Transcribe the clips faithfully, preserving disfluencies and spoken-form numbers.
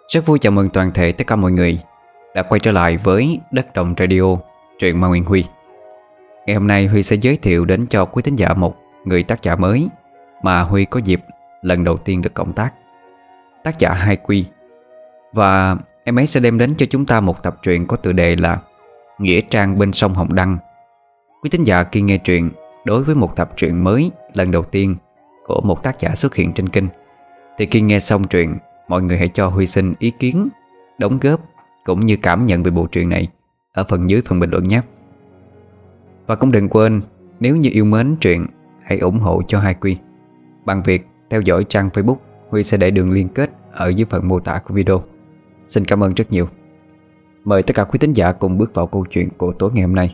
Rất vui chào mừng toàn thể tất cả mọi người đã quay trở lại với Đất Đồng Radio, truyện Ma Nguyên Huy. Ngày hôm nay Huy sẽ giới thiệu đến cho quý thính giả một người tác giả mới mà Huy có dịp lần đầu tiên được cộng tác. Tác giả Hai Quy. Và em ấy sẽ đem đến cho chúng ta một tập truyện có tựa đề là Nghĩa trang bên sông Hồng Đăng. Quý thính giả khi nghe truyện đối với một tập truyện mới lần đầu tiên của một tác giả xuất hiện trên kênh, thì khi nghe xong truyện, mọi người hãy cho Huy xin ý kiến, đóng góp cũng như cảm nhận về bộ truyện này ở phần dưới phần bình luận nhé. Và cũng đừng quên, nếu như yêu mến truyện, hãy ủng hộ cho Hai Quy bằng việc theo dõi trang Facebook. Huy sẽ để đường liên kết ở dưới phần mô tả của video. Xin cảm ơn rất nhiều. Mời tất cả quý thính giả cùng bước vào câu chuyện của tối ngày hôm nay.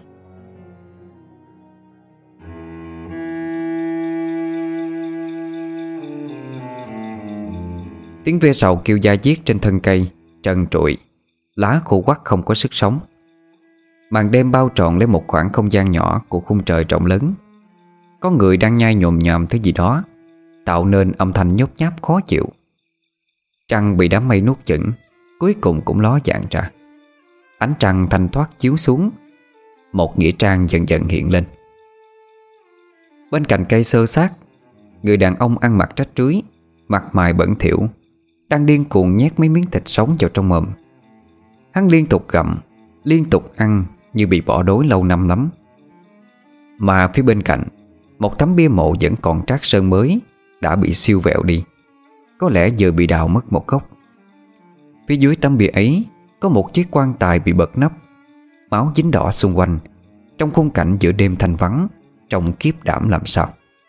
Tiếng ve sầu kêu da diết trên thân cây trần trụi, lá khô quắt không có sức sống. Màn đêm bao trọn lấy một khoảng không gian nhỏ của khung trời rộng lớn. Có người đang nhai nhồm nhòm thứ gì đó, tạo nên âm thanh nhốt nháp khó chịu. Trăng bị đám mây nuốt chửng, cuối cùng cũng ló dạng ra. Ánh trăng thanh thoát chiếu xuống, một nghĩa trang dần dần hiện lên. Bên cạnh cây xơ xác, người đàn ông ăn mặc rách rưới, mặt mày bẩn thỉu, đang điên cuồng nhét mấy miếng thịt sống vào trong mồm. Hắn liên tục gặm, liên tục ăn như bị bỏ đói lâu năm lắm. Mà phía bên cạnh, một tấm bia mộ vẫn còn trát sơn mới đã bị siêu vẹo đi, có lẽ vừa bị đào mất một góc. Phía dưới tấm bia ấy có một chiếc quan tài bị bật nắp, máu dính đỏ xung quanh. Trong khung cảnh giữa đêm thanh vắng, trông kiếp đảm làm sao.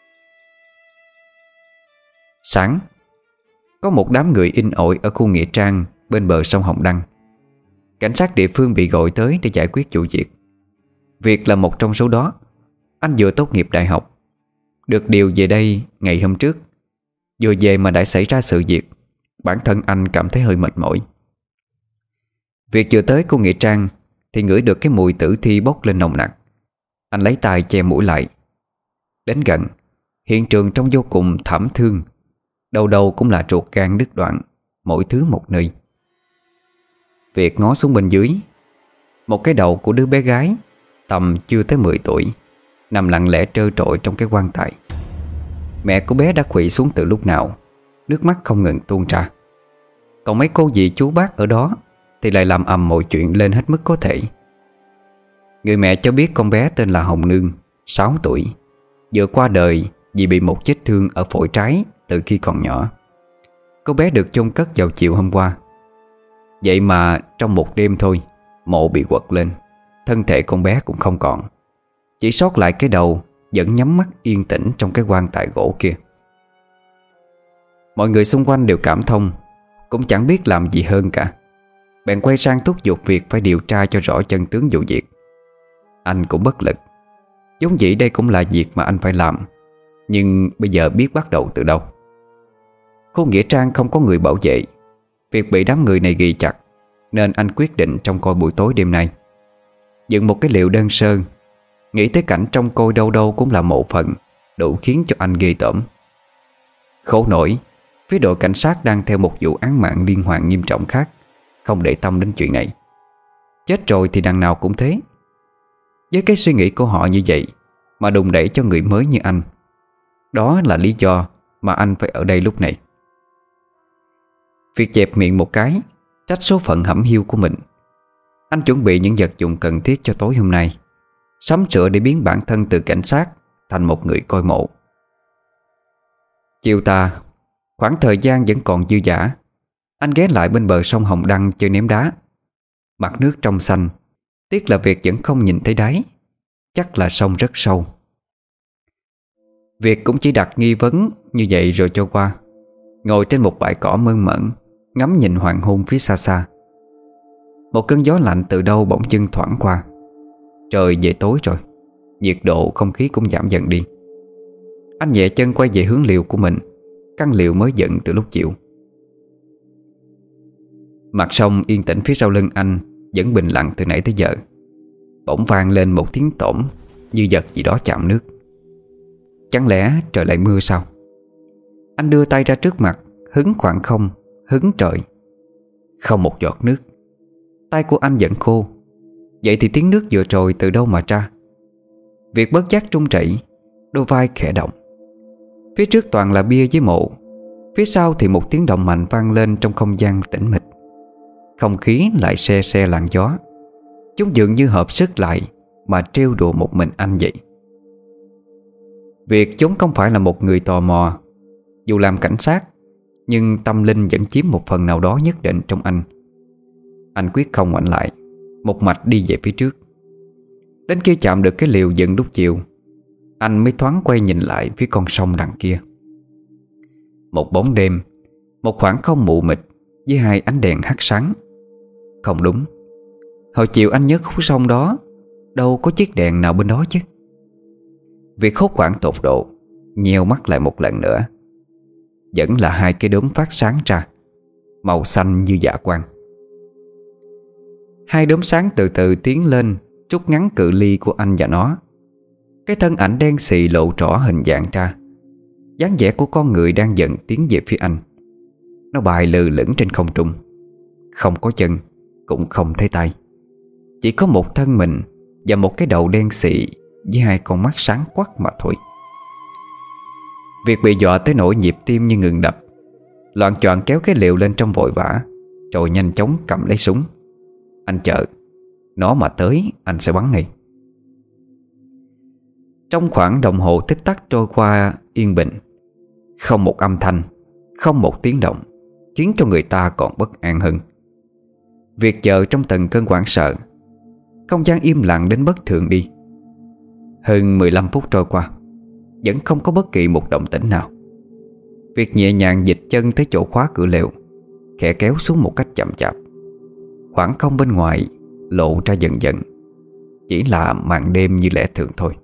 Sáng, có một đám người in ỏi ở khu nghĩa trang bên bờ sông Hồng Đăng. Cảnh sát địa phương bị gọi tới để giải quyết vụ việc. Việt là một trong số đó. Anh vừa tốt nghiệp đại học, được điều về đây ngày hôm trước. Vừa về mà đã xảy ra sự việc, bản thân anh cảm thấy hơi mệt mỏi. Việt vừa tới khu nghĩa trang thì ngửi được cái mùi tử thi bốc lên nồng nặc. Anh lấy tay che mũi lại. Đến gần, hiện trường trông vô cùng thảm thương. Đầu đầu cũng là ruột gan đứt đoạn, mỗi thứ một nơi. Việt ngó xuống bên dưới. Một cái đầu của đứa bé gái tầm chưa tới mười tuổi nằm lặng lẽ trơ trọi trong cái quan tài. Mẹ của bé đã khuỵu xuống từ lúc nào, nước mắt không ngừng tuôn ra. Còn mấy cô dì chú bác ở đó thì lại làm ầm mọi chuyện lên hết mức có thể. Người mẹ cho biết con bé tên là Hồng Nương, sáu tuổi, vừa qua đời vì bị một vết thương ở phổi trái từ khi còn nhỏ. Cô bé được chôn cất vào chiều hôm qua. Vậy mà trong một đêm thôi, mộ bị quật lên, thân thể con bé cũng không còn, chỉ sót lại cái đầu vẫn nhắm mắt yên tĩnh trong cái quan tài gỗ kia. Mọi người xung quanh đều cảm thông, cũng chẳng biết làm gì hơn cả. Bèn quay sang thúc giục Việt phải điều tra cho rõ chân tướng vụ việc. Anh cũng bất lực. Giống dĩ đây cũng là việc mà anh phải làm, nhưng bây giờ biết bắt đầu từ đâu. Khu nghĩa trang không có người bảo vệ. Việc bị đám người này ghi chặt, nên anh quyết định trông coi buổi tối đêm nay. Dựng một cái liệu đơn sơ, nghĩ tới cảnh trông coi đâu đâu cũng là mộ phần, đủ khiến cho anh ghê tởm. Khổ nổi, phía đội cảnh sát đang theo một vụ án mạng liên hoàn nghiêm trọng khác, không để tâm đến chuyện này. Chết rồi thì đằng nào cũng thế. Với cái suy nghĩ của họ như vậy mà đùng đẩy cho người mới như anh, đó là lý do mà anh phải ở đây lúc này. Việc dẹp miệng một cái, trách số phận hẩm hiu của mình. Anh chuẩn bị những vật dụng cần thiết cho tối hôm nay, sắm sửa để biến bản thân từ cảnh sát thành một người coi mộ. Chiều tà, khoảng thời gian vẫn còn dư dả, anh ghé lại bên bờ sông Hồng Đăng chơi ném đá. Mặt nước trong xanh, tiếc là Việt vẫn không nhìn thấy đáy. Chắc là sông rất sâu. Việt cũng chỉ đặt nghi vấn như vậy rồi cho qua, ngồi trên một bãi cỏ mơn mởn, ngắm nhìn hoàng hôn phía xa xa. Một cơn gió lạnh từ đâu bỗng dưng thoảng qua. Trời về tối rồi, nhiệt độ không khí cũng giảm dần đi. Anh nhẹ chân quay về hướng liều của mình, căn liều mới dựng từ lúc chiều. Mặt sông yên tĩnh phía sau lưng anh vẫn bình lặng từ nãy tới giờ. Bỗng vang lên một tiếng tổn, như vật gì đó chạm nước. Chẳng lẽ trời lại mưa sao? Anh đưa tay ra trước mặt, hứng khoảng không, hứng trời. Không một giọt nước. Tay của anh vẫn khô. Vậy thì tiếng nước vừa rồi từ đâu mà ra? Việt bất giác trung chảy, đôi vai khẽ động. Phía trước toàn là bia với mộ. Phía sau thì một tiếng động mạnh vang lên trong không gian tĩnh mịch. Không khí lại se se làn gió. Chúng dường như hợp sức lại mà trêu đùa một mình anh vậy. Việt vốn không phải là một người tò mò. Dù làm cảnh sát, nhưng tâm linh vẫn chiếm một phần nào đó nhất định trong anh. Anh quyết không ngoảnh lại, một mạch đi về phía trước. Đến khi chạm được cái liều dựng lúc chiều, anh mới thoáng quay nhìn lại phía con sông đằng kia. Một bóng đêm, một khoảng không mù mịt với hai ánh đèn hắt sáng. Không đúng, hồi chiều anh nhớ khúc sông đó đâu có chiếc đèn nào bên đó chứ. Việc hốt hoảng tột độ, nheo mắt lại một lần nữa. Vẫn là hai cái đốm phát sáng ra, màu xanh như dạ quang. Hai đốm sáng từ từ tiến lên, rút ngắn cự ly của anh và nó. Cái thân ảnh đen xì lộ rõ hình dạng ra, dáng vẻ của con người đang dần tiến về phía anh. Nó bay lơ lửng trên không trung, không có chân, cũng không thấy tay. Chỉ có một thân mình và một cái đầu đen xị với hai con mắt sáng quắc mà thôi. Việc bị dọa tới nỗi nhịp tim như ngừng đập, loạng choạng kéo cái liều lên trong vội vã, rồi nhanh chóng cầm lấy súng. Anh chờ, nó mà tới anh sẽ bắn ngay. Trong khoảng đồng hồ tích tắc trôi qua yên bình, không một âm thanh, không một tiếng động, khiến cho người ta còn bất an hơn. Việc chờ trong từng cơn hoảng sợ. Không gian im lặng đến bất thường đi. Hơn mười lăm phút trôi qua, vẫn không có bất kỳ một động tĩnh nào. Việc nhẹ nhàng dịch chân tới chỗ khóa cửa lều, khẽ kéo xuống một cách chậm chạp. Khoảng không bên ngoài lộ ra dần dần, chỉ là màn đêm như lẽ thường thôi.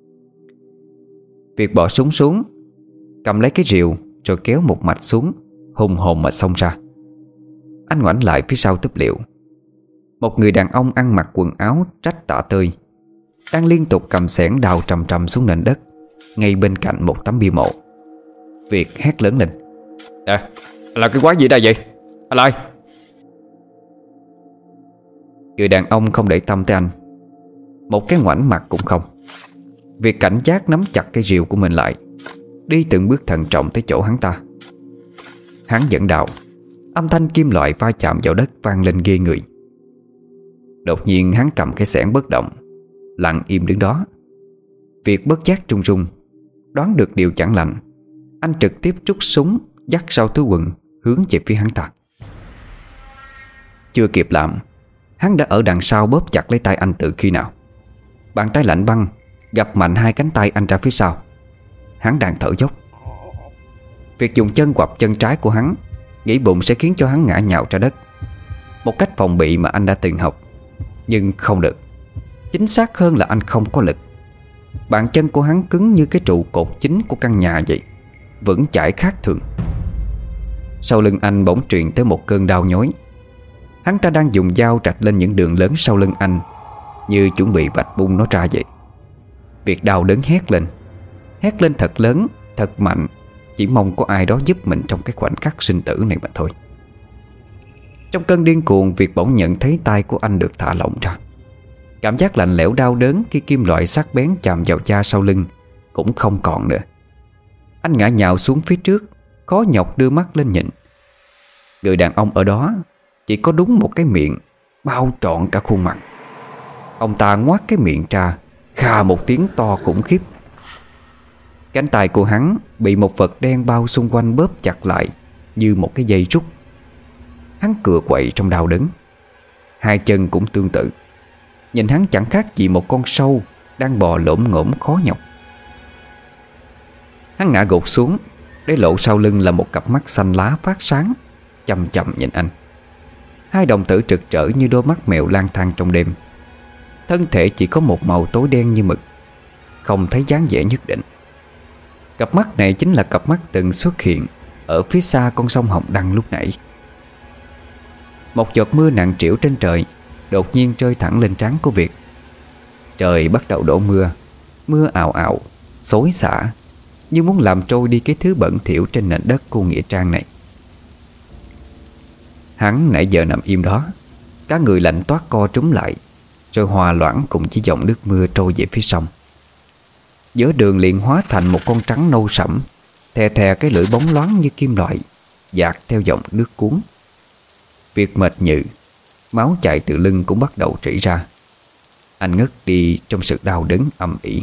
Việc bỏ súng xuống, cầm lấy cái rìu rồi kéo một mạch xuống, hùng hồn mà xông ra. Anh ngoảnh lại phía sau túp liệu. Một người đàn ông ăn mặc quần áo rách tả tơi đang liên tục cầm xẻng đào trầm trầm xuống nền đất ngay bên cạnh một tấm bia mộ. Việt hét lớn lên: "À, là cái quái gì đây vậy? Anh ơi!" Người đàn ông không để tâm tới anh, một cái ngoảnh mặt cũng không. Việt cảnh giác nắm chặt cây rìu của mình lại, đi từng bước thận trọng tới chỗ hắn ta. Hắn vẫn đào. Âm thanh kim loại va chạm vào đất vang lên ghê người. Đột nhiên hắn cầm cái xẻng bất động, lặng im đứng đó. Việt bất giác trung trung, đoán được điều chẳng lành. Anh trực tiếp rút súng dắt sau túi quần, hướng về phía hắn ta. Chưa kịp làm, hắn đã ở đằng sau bóp chặt lấy tay anh từ khi nào. Bàn tay lạnh băng gặp mạnh hai cánh tay anh ra phía sau. Hắn đang thở dốc. Việc dùng chân quặp chân trái của hắn, nghĩ bụng sẽ khiến cho hắn ngã nhào ra đất, một cách phòng bị mà anh đã từng học. Nhưng không được. Chính xác hơn là anh không có lực. Bàn chân của hắn cứng như cái trụ cột chính của căn nhà vậy, vững chãi khác thường. Sau lưng anh bỗng truyền tới một cơn đau nhói. Hắn ta đang dùng dao rạch lên những đường lớn sau lưng anh, như chuẩn bị vạch bung nó ra vậy. Việc đau đớn hét lên. Hét lên thật lớn, thật mạnh, chỉ mong có ai đó giúp mình trong cái khoảnh khắc sinh tử này mà thôi. Trong cơn điên cuồng, Việt bỗng nhận thấy tay của anh được thả lỏng ra. Cảm giác lạnh lẽo đau đớn khi kim loại sắc bén chạm vào da sau lưng cũng không còn nữa. Anh ngã nhào xuống phía trước, khó nhọc đưa mắt lên nhìn. Người đàn ông ở đó chỉ có đúng một cái miệng bao trọn cả khuôn mặt. Ông ta ngoác cái miệng ra, khà một tiếng to khủng khiếp. Cánh tay của hắn bị một vật đen bao xung quanh bóp chặt lại như một cái dây rút. Hắn cựa quậy trong đau đớn. Hai chân cũng tương tự. Nhìn hắn chẳng khác gì một con sâu đang bò lổm ngổm khó nhọc. Hắn ngã gục xuống, để lộ sau lưng là một cặp mắt xanh lá phát sáng, chầm chầm nhìn anh. Hai đồng tử trực trở như đôi mắt mèo lang thang trong đêm. Thân thể chỉ có một màu tối đen như mực, không thấy dáng vẻ nhất định. Cặp mắt này chính là cặp mắt từng xuất hiện ở phía xa con sông Hồng Đăng lúc nãy. Một giọt mưa nặng trĩu trên trời đột nhiên rơi thẳng lên trán của Việt. Trời bắt đầu đổ mưa. Mưa ào ào, xối xả, như muốn làm trôi đi cái thứ bẩn thỉu trên nền đất của nghĩa trang này. Hắn nãy giờ nằm im đó, cả người lạnh toát co trúm lại, rồi hòa loãng cùng với dòng nước mưa trôi về phía sông. Giữa đường liền hóa thành một con trắng nâu sẫm, thè thè cái lưỡi bóng loáng như kim loại, dạt theo dòng nước cuốn. Việc mệt nhừ, máu chạy từ lưng cũng bắt đầu rỉ ra. Anh ngất đi trong sự đau đớn âm ỉ.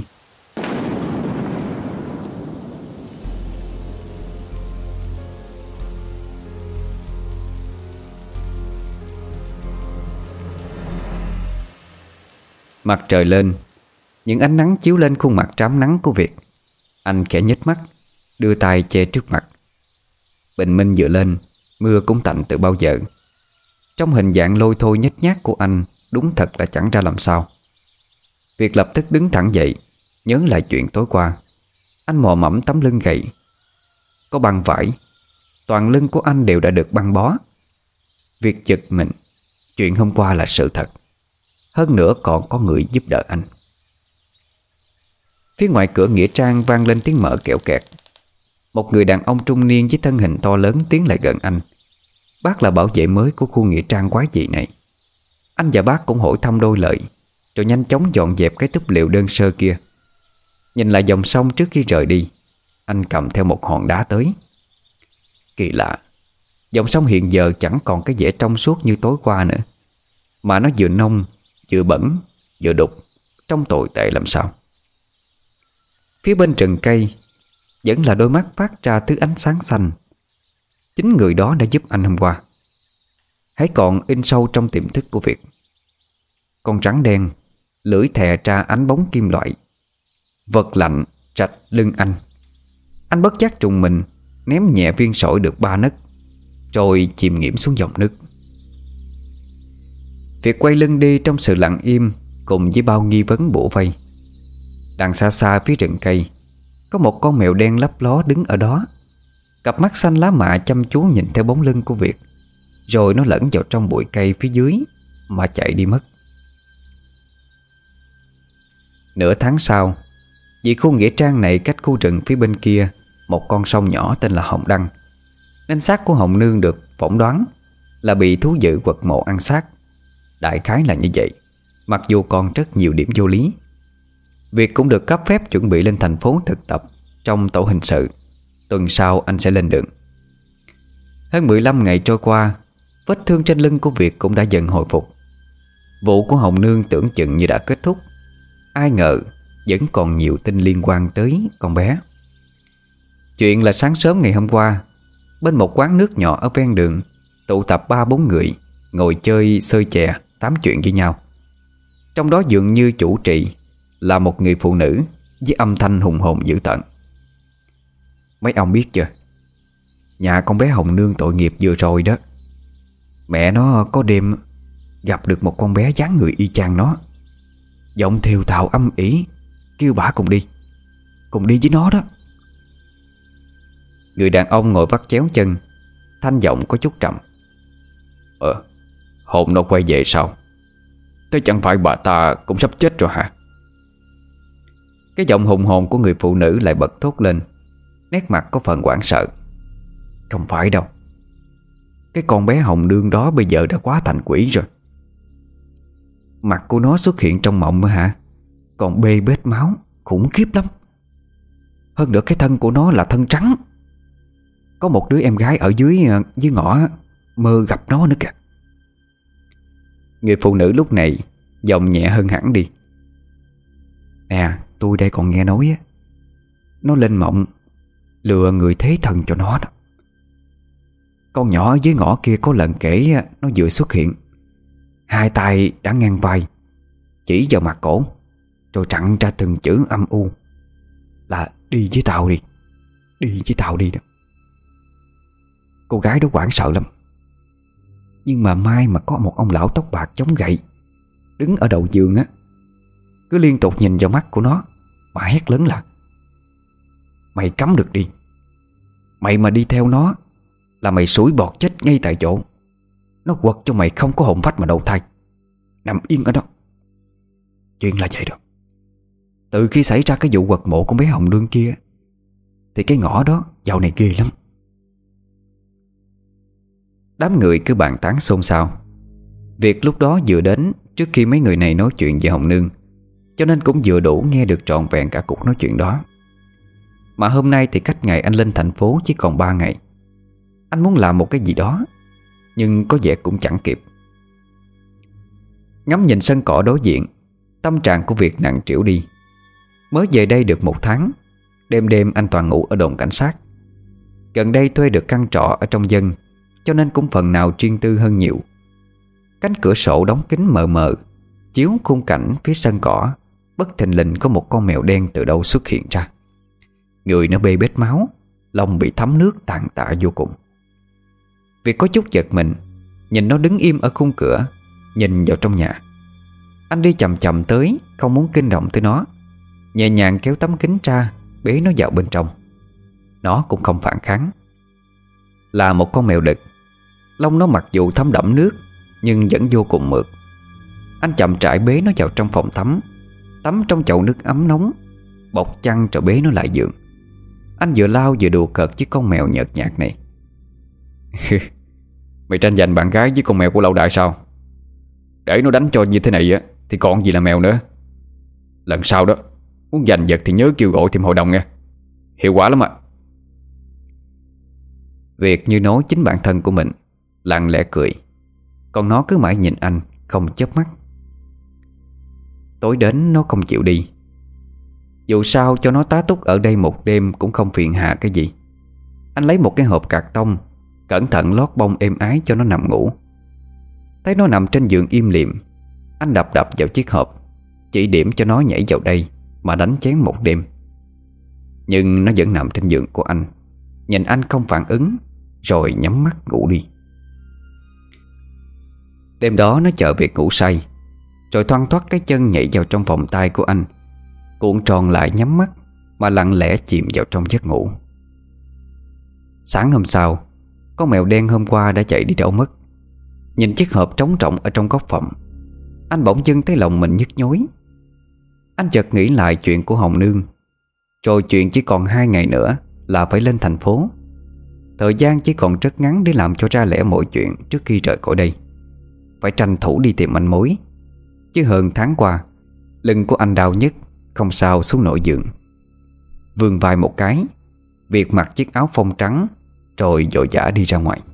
Mặt trời lên, những ánh nắng chiếu lên khuôn mặt trám nắng của Việt. Anh khẽ nhếch mắt, đưa tay che trước mặt. Bình minh vừa lên, mưa cũng tạnh từ bao giờ. Trong hình dạng lôi thôi nhếch nhác của anh, đúng thật là chẳng ra làm sao. Việt lập tức đứng thẳng dậy, nhớ lại chuyện tối qua. Anh mò mẫm tấm lưng gầy, có băng vải, toàn lưng của anh đều đã được băng bó. Việt giật mình, chuyện hôm qua là sự thật. Hơn nữa còn có người giúp đỡ anh. Phía ngoài cửa nghĩa trang vang lên tiếng mở kẹo kẹt. Một người đàn ông trung niên với thân hình to lớn tiến lại gần anh. Bác là bảo vệ mới của khu nghĩa trang quái dị này. Anh và bác cũng hỏi thăm đôi lời, rồi nhanh chóng dọn dẹp cái túp liệu đơn sơ kia. Nhìn lại dòng sông trước khi rời đi, anh cầm theo một hòn đá tới. Kỳ lạ, dòng sông hiện giờ chẳng còn cái vẻ trong suốt như tối qua nữa, mà nó vừa nông, vừa bẩn, vừa đục, trông tồi tệ làm sao. Phía bên rừng cây vẫn là đôi mắt phát ra thứ ánh sáng xanh. Chính người đó đã giúp anh hôm qua, hãy còn in sâu trong tiềm thức của Việt. Con rắn đen, lưỡi thè ra ánh bóng kim loại, vật lạnh rạch lưng anh. Anh bất giác trùng mình, ném nhẹ viên sỏi được ba nấc, rồi chìm nghiễm xuống dòng nước. Việt quay lưng đi trong sự lặng im, cùng với bao nghi vấn bủa vây. Đằng xa xa phía rừng cây, có một con mèo đen lấp ló đứng ở đó. Cặp mắt xanh lá mạ chăm chú nhìn theo bóng lưng của Việt, rồi nó lẫn vào trong bụi cây phía dưới mà chạy đi mất. Nửa tháng sau, vì khu nghĩa trang này cách khu rừng phía bên kia một con sông nhỏ tên là Hồng Đăng, nên xác của Hồng Nương được phỏng đoán là bị thú dữ quật mộ ăn xác. Đại khái là như vậy, mặc dù còn rất nhiều điểm vô lý. Việt cũng được cấp phép chuẩn bị lên thành phố thực tập trong tổ hình sự. Tuần sau anh sẽ lên đường. Hơn mười lăm ngày trôi qua, vết thương trên lưng của Việt cũng đã dần hồi phục. Vụ của Hồng Nương tưởng chừng như đã kết thúc. Ai ngờ vẫn còn nhiều tin liên quan tới con bé. Chuyện là sáng sớm ngày hôm qua, bên một quán nước nhỏ ở ven đường, tụ tập ba bốn người ngồi chơi xơi chè, tám chuyện với nhau. Trong đó dường như chủ trì là một người phụ nữ với âm thanh hùng hồn dữ tợn. Mấy ông biết chưa, nhà con bé Hồng Nương tội nghiệp vừa rồi đó, mẹ nó có đêm gặp được một con bé dáng người y chang nó, giọng thều thào âm ỉ, kêu bả cùng đi, cùng đi với nó đó. Người đàn ông ngồi vắt chéo chân, thanh giọng có chút trầm. Ờ, hồn nó quay về sao? Thế chẳng phải bà ta cũng sắp chết rồi hả? Cái giọng hùng hồn của người phụ nữ lại bật thốt lên, nét mặt có phần hoảng sợ. Không phải đâu, cái con bé Hồng Nương đó bây giờ đã quá thành quỷ rồi. Mặt của nó xuất hiện trong mộng hả? Còn bê bết máu, khủng khiếp lắm. Hơn nữa cái thân của nó là thân trắng. Có một đứa em gái ở dưới dưới ngõ mơ gặp nó nữa kìa. Người phụ nữ lúc này giọng nhẹ hơn hẳn đi. Nè, tôi đây còn nghe nói á, nó lên mộng lừa người thế thần cho nó đó. Con nhỏ ở dưới ngõ kia có lần kể nó vừa xuất hiện, hai tay đã ngang vai, chỉ vào mặt cổ, rồi chặn ra từng chữ âm u là đi với tao đi, đi với tao đi đó. Cô gái đó hoảng sợ lắm. Nhưng mà may mà có một ông lão tóc bạc chống gậy đứng ở đầu giường á, cứ liên tục nhìn vào mắt của nó mà hét lớn là: mày cấm được đi, mày mà đi theo nó là mày sủi bọt chết ngay tại chỗ. Nó quật cho mày không có hồn phách mà đầu thai, nằm yên ở đó. Chuyện là vậy đó. Từ khi xảy ra cái vụ quật mộ con bé Hồng Nương kia thì cái ngõ đó dạo này ghê lắm. Đám người cứ bàn tán xôn xao. Việt lúc đó vừa đến trước khi mấy người này nói chuyện về Hồng Nương, cho nên cũng vừa đủ nghe được trọn vẹn cả cuộc nói chuyện đó. Mà hôm nay thì cách ngày anh lên thành phố chỉ còn ba ngày. Anh muốn làm một cái gì đó, nhưng có vẻ cũng chẳng kịp. Ngắm nhìn sân cỏ đối diện, tâm trạng của Việt nặng trĩu đi. Mới về đây được một tháng, đêm đêm anh toàn ngủ ở đồn cảnh sát. Gần đây thuê được căn trọ ở trong dân, cho nên cũng phần nào riêng tư hơn nhiều. Cánh cửa sổ đóng kín mờ mờ chiếu khung cảnh phía sân cỏ. Bất thình lình có một con mèo đen từ đâu xuất hiện ra. Người nó bê bết máu, lông bị thấm nước tàn tạ vô cùng. Việt có chút giật mình, nhìn nó đứng im ở khung cửa, nhìn vào trong nhà. Anh đi chậm chậm tới, không muốn kinh động tới nó, nhẹ nhàng kéo tấm kính ra, bế nó vào bên trong. Nó cũng không phản kháng. Là một con mèo đực. Lông nó mặc dù thấm đẫm nước, nhưng vẫn vô cùng mượt. Anh chậm rãi bế nó vào trong phòng tắm, tắm trong chậu nước ấm nóng, bọc chăn rồi bế nó lại giường. Anh vừa lau vừa đùa cợt với con mèo nhợt nhạt này. Mày tranh giành bạn gái với con mèo của lão đại sao? Để nó đánh cho như thế này á thì còn gì là mèo nữa. Lần sau đó muốn giành giật thì nhớ kêu gọi thêm hội đồng nha. Hiệu quả lắm ạ. Việt như nói chính bản thân của mình, lặng lẽ cười. Còn nó cứ mãi nhìn anh không chớp mắt. Tối đến nó không chịu đi. Dù sao cho nó tá túc ở đây một đêm cũng không phiền hà cái gì. Anh lấy một cái hộp cạc tông, cẩn thận lót bông êm ái cho nó nằm ngủ. Thấy nó nằm trên giường im lìm, anh đập đập vào chiếc hộp, chỉ điểm cho nó nhảy vào đây mà đánh chén một đêm. Nhưng nó vẫn nằm trên giường của anh, nhìn anh không phản ứng, rồi nhắm mắt ngủ đi. Đêm đó nó chờ Việt ngủ say, rồi thoăn thoắt cái chân nhảy vào trong vòng tay của anh, cuộn tròn lại nhắm mắt mà lặng lẽ chìm vào trong giấc ngủ. Sáng hôm sau, con mèo đen hôm qua đã chạy đi đâu mất. Nhìn chiếc hộp trống rỗng ở trong góc phòng, anh bỗng dưng thấy lòng mình nhức nhối. Anh chợt nghĩ lại chuyện của Hồng Nương, rồi chuyện chỉ còn hai ngày nữa là phải lên thành phố. Thời gian chỉ còn rất ngắn để làm cho ra lẽ mọi chuyện trước khi rời khỏi đây. Phải tranh thủ đi tìm manh mối. Chứ hơn tháng qua, lưng của anh đau nhức, không sao xuống nổi giường. Vươn vai một cái, Việt mặc chiếc áo phông trắng, rồi vội vã đi ra ngoài.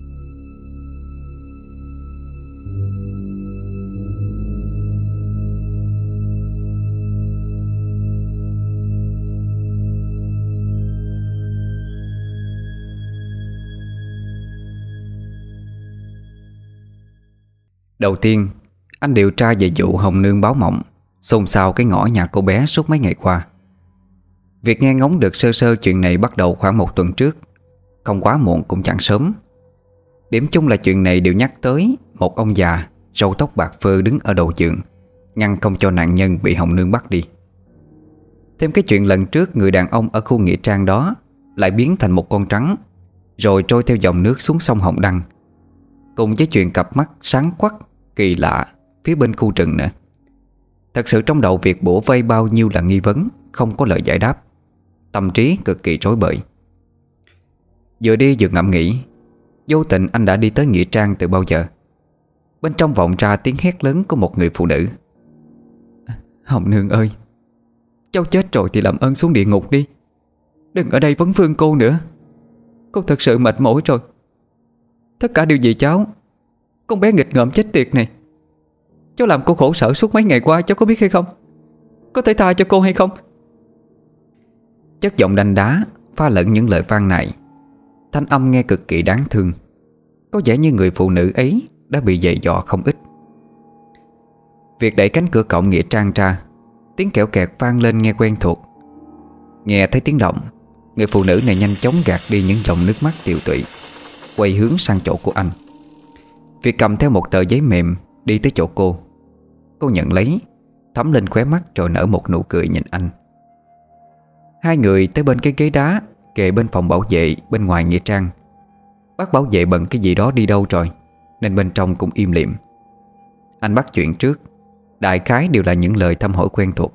Đầu tiên, anh điều tra về vụ Hồng Nương báo mộng, xôn xao cái ngõ nhà cô bé suốt mấy ngày qua. Việc nghe ngóng được sơ sơ chuyện này bắt đầu khoảng một tuần trước, không quá muộn cũng chẳng sớm. Điểm chung là chuyện này đều nhắc tới một ông già râu tóc bạc phơ đứng ở đầu giường, ngăn không cho nạn nhân bị Hồng Nương bắt đi. Thêm cái chuyện lần trước người đàn ông ở khu nghĩa trang đó lại biến thành một con trắng, rồi trôi theo dòng nước xuống sông Hồng Đăng, cùng với chuyện cặp mắt sáng quắc kỳ lạ phía bên khu rừng nữa. Thật sự trong đầu Việt bủa vây bao nhiêu là nghi vấn, không có lời giải đáp. Tâm trí cực kỳ rối bời. Vừa đi vừa ngẫm nghĩ, vô tình anh đã đi tới nghĩa trang từ bao giờ. Bên trong vọng ra tiếng hét lớn của một người phụ nữ. Hồng Nương ơi, cháu chết rồi thì làm ơn xuống địa ngục đi, đừng ở đây vấn vương cô nữa. Cô thật sự mệt mỏi rồi. Tất cả đều vì cháu, con bé nghịch ngợm chết tiệt này. Cháu làm cô khổ sở suốt mấy ngày qua, cháu có biết hay không? Có thể tha cho cô hay không? Chất giọng đanh đá pha lẫn những lời van nài. Thanh âm nghe cực kỳ đáng thương. Có vẻ như người phụ nữ ấy đã bị dày dò không ít. Việc đẩy cánh cửa cổng nghĩa trang ra, tiếng kẽo kẹt vang lên nghe quen thuộc. Nghe thấy tiếng động, người phụ nữ này nhanh chóng gạt đi những dòng nước mắt tiều tụy, quay hướng sang chỗ của anh. Việc cầm theo một tờ giấy mềm đi tới chỗ cô. Cô nhận lấy, thấm lên khóe mắt rồi nở một nụ cười nhìn anh. Hai người tới bên cái ghế đá kề bên phòng bảo vệ bên ngoài nghĩa trang. Bác bảo vệ bận cái gì đó đi đâu rồi, nên bên trong cũng im lìm. Anh bắt chuyện trước, đại khái đều là những lời thăm hỏi quen thuộc.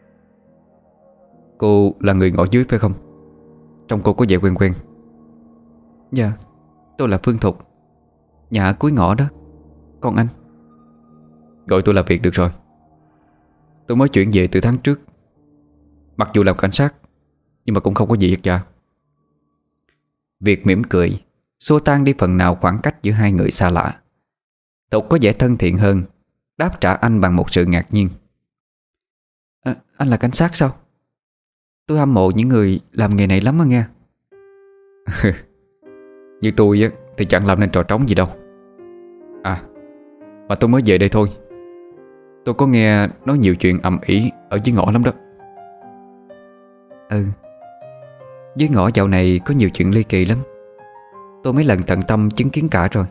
Cô là người ngõ dưới phải không? Trông cô có vẻ quen quen. Dạ, tôi là Phương Thục. Nhà cuối ngõ đó. Còn anh? Gọi tôi là Việt được rồi. Tôi mới chuyển về từ tháng trước. Mặc dù làm cảnh sát, nhưng mà cũng không có gì hết cả. Việt mỉm cười, xua tan đi phần nào khoảng cách giữa hai người xa lạ. Thục có vẻ thân thiện hơn, đáp trả anh bằng một sự ngạc nhiên. À, anh là cảnh sát sao? Tôi hâm mộ những người làm nghề này lắm á nghe. Như tôi á thì chẳng làm nên trò trống gì đâu. À, mà tôi mới về đây thôi. Tôi có nghe nói nhiều chuyện ầm ĩ ở dưới ngõ lắm đó. Ừ, dưới ngõ dạo này có nhiều chuyện ly kỳ lắm. Tôi mấy lần tận tâm chứng kiến cả rồi.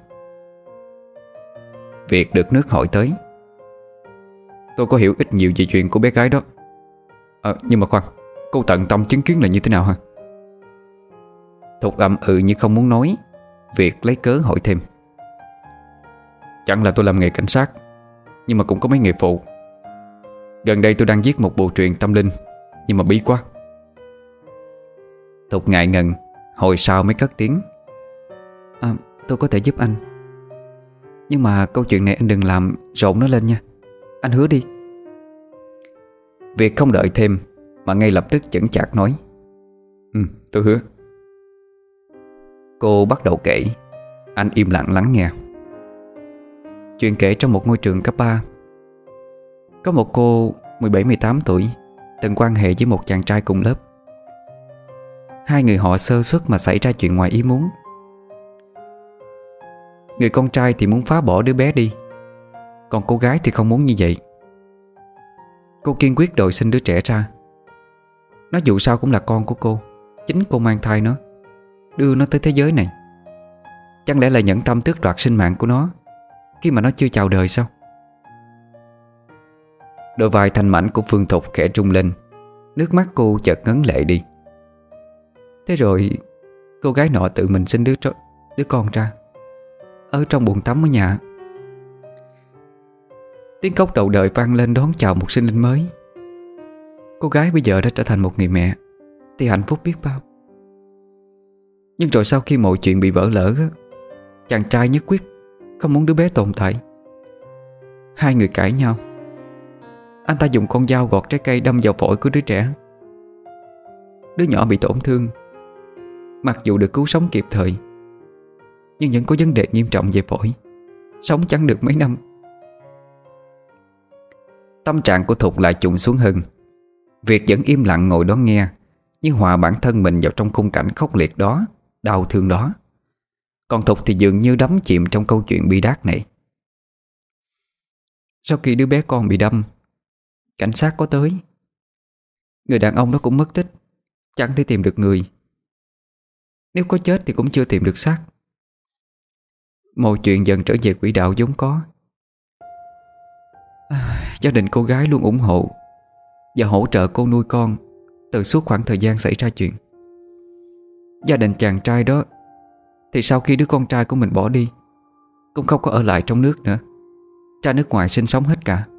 Việc được nước hỏi tới. Tôi có hiểu ít nhiều về chuyện của bé gái đó. À, nhưng mà khoan, cô tận tâm chứng kiến là như thế nào hả? Thục ậm ừ như không muốn nói. Việt lấy cớ hỏi thêm. Chẳng là tôi làm nghề cảnh sát, nhưng mà cũng có mấy nghề phụ. Gần đây tôi đang viết một bộ truyện tâm linh, nhưng mà bí quá. Thục ngại ngần, hồi sau mới cất tiếng. À, tôi có thể giúp anh, nhưng mà câu chuyện này anh đừng làm rộn nó lên nha. Anh hứa đi. Việt không đợi thêm mà ngay lập tức chững chạc nói. Ừ, tôi hứa. Cô bắt đầu kể. Anh im lặng lắng nghe. Chuyện kể trong một ngôi trường cấp ba. Có một cô mười bảy mười tám tuổi từng quan hệ với một chàng trai cùng lớp. Hai người họ sơ suất mà xảy ra chuyện ngoài ý muốn. Người con trai thì muốn phá bỏ đứa bé đi, còn cô gái thì không muốn như vậy. Cô kiên quyết đòi sinh đứa trẻ ra. Nó dù sao cũng là con của cô. Chính cô mang thai nó, đưa nó tới thế giới này. Chẳng lẽ là nhẫn tâm tước đoạt sinh mạng của nó khi mà nó chưa chào đời sao? Đôi vai thanh mảnh của Phương Thục khẽ rung lên. Nước mắt cô chợt ngấn lệ đi. Thế rồi cô gái nọ tự mình sinh đứa, đứa con ra ở trong bồn tắm ở nhà. Tiếng cốc đầu đời vang lên đón chào một sinh linh mới. Cô gái bây giờ đã trở thành một người mẹ thì hạnh phúc biết bao. Nhưng rồi sau khi mọi chuyện bị vỡ lỡ, chàng trai nhất quyết không muốn đứa bé tồn tại. Hai người cãi nhau. Anh ta dùng con dao gọt trái cây đâm vào phổi của đứa trẻ. Đứa nhỏ bị tổn thương. Mặc dù được cứu sống kịp thời, nhưng vẫn có vấn đề nghiêm trọng về phổi, sống chẳng được mấy năm. Tâm trạng của Thục lại trùng xuống hơn. Việt vẫn im lặng ngồi đó nghe, như hòa bản thân mình vào trong khung cảnh khốc liệt đó, đau thương đó. Còn Thục thì dường như đắm chìm trong câu chuyện bi đát này. Sau khi đứa bé con bị đâm, cảnh sát có tới. Người đàn ông đó cũng mất tích, chẳng thể tìm được người. Nếu có chết thì cũng chưa tìm được xác. Mọi chuyện dần trở về quỹ đạo vốn có. à, Gia đình cô gái luôn ủng hộ và hỗ trợ cô nuôi con từ suốt khoảng thời gian xảy ra chuyện. Gia đình chàng trai đó thì sau khi đứa con trai của mình bỏ đi, cũng không có ở lại trong nước nữa, ra nước ngoài sinh sống hết cả.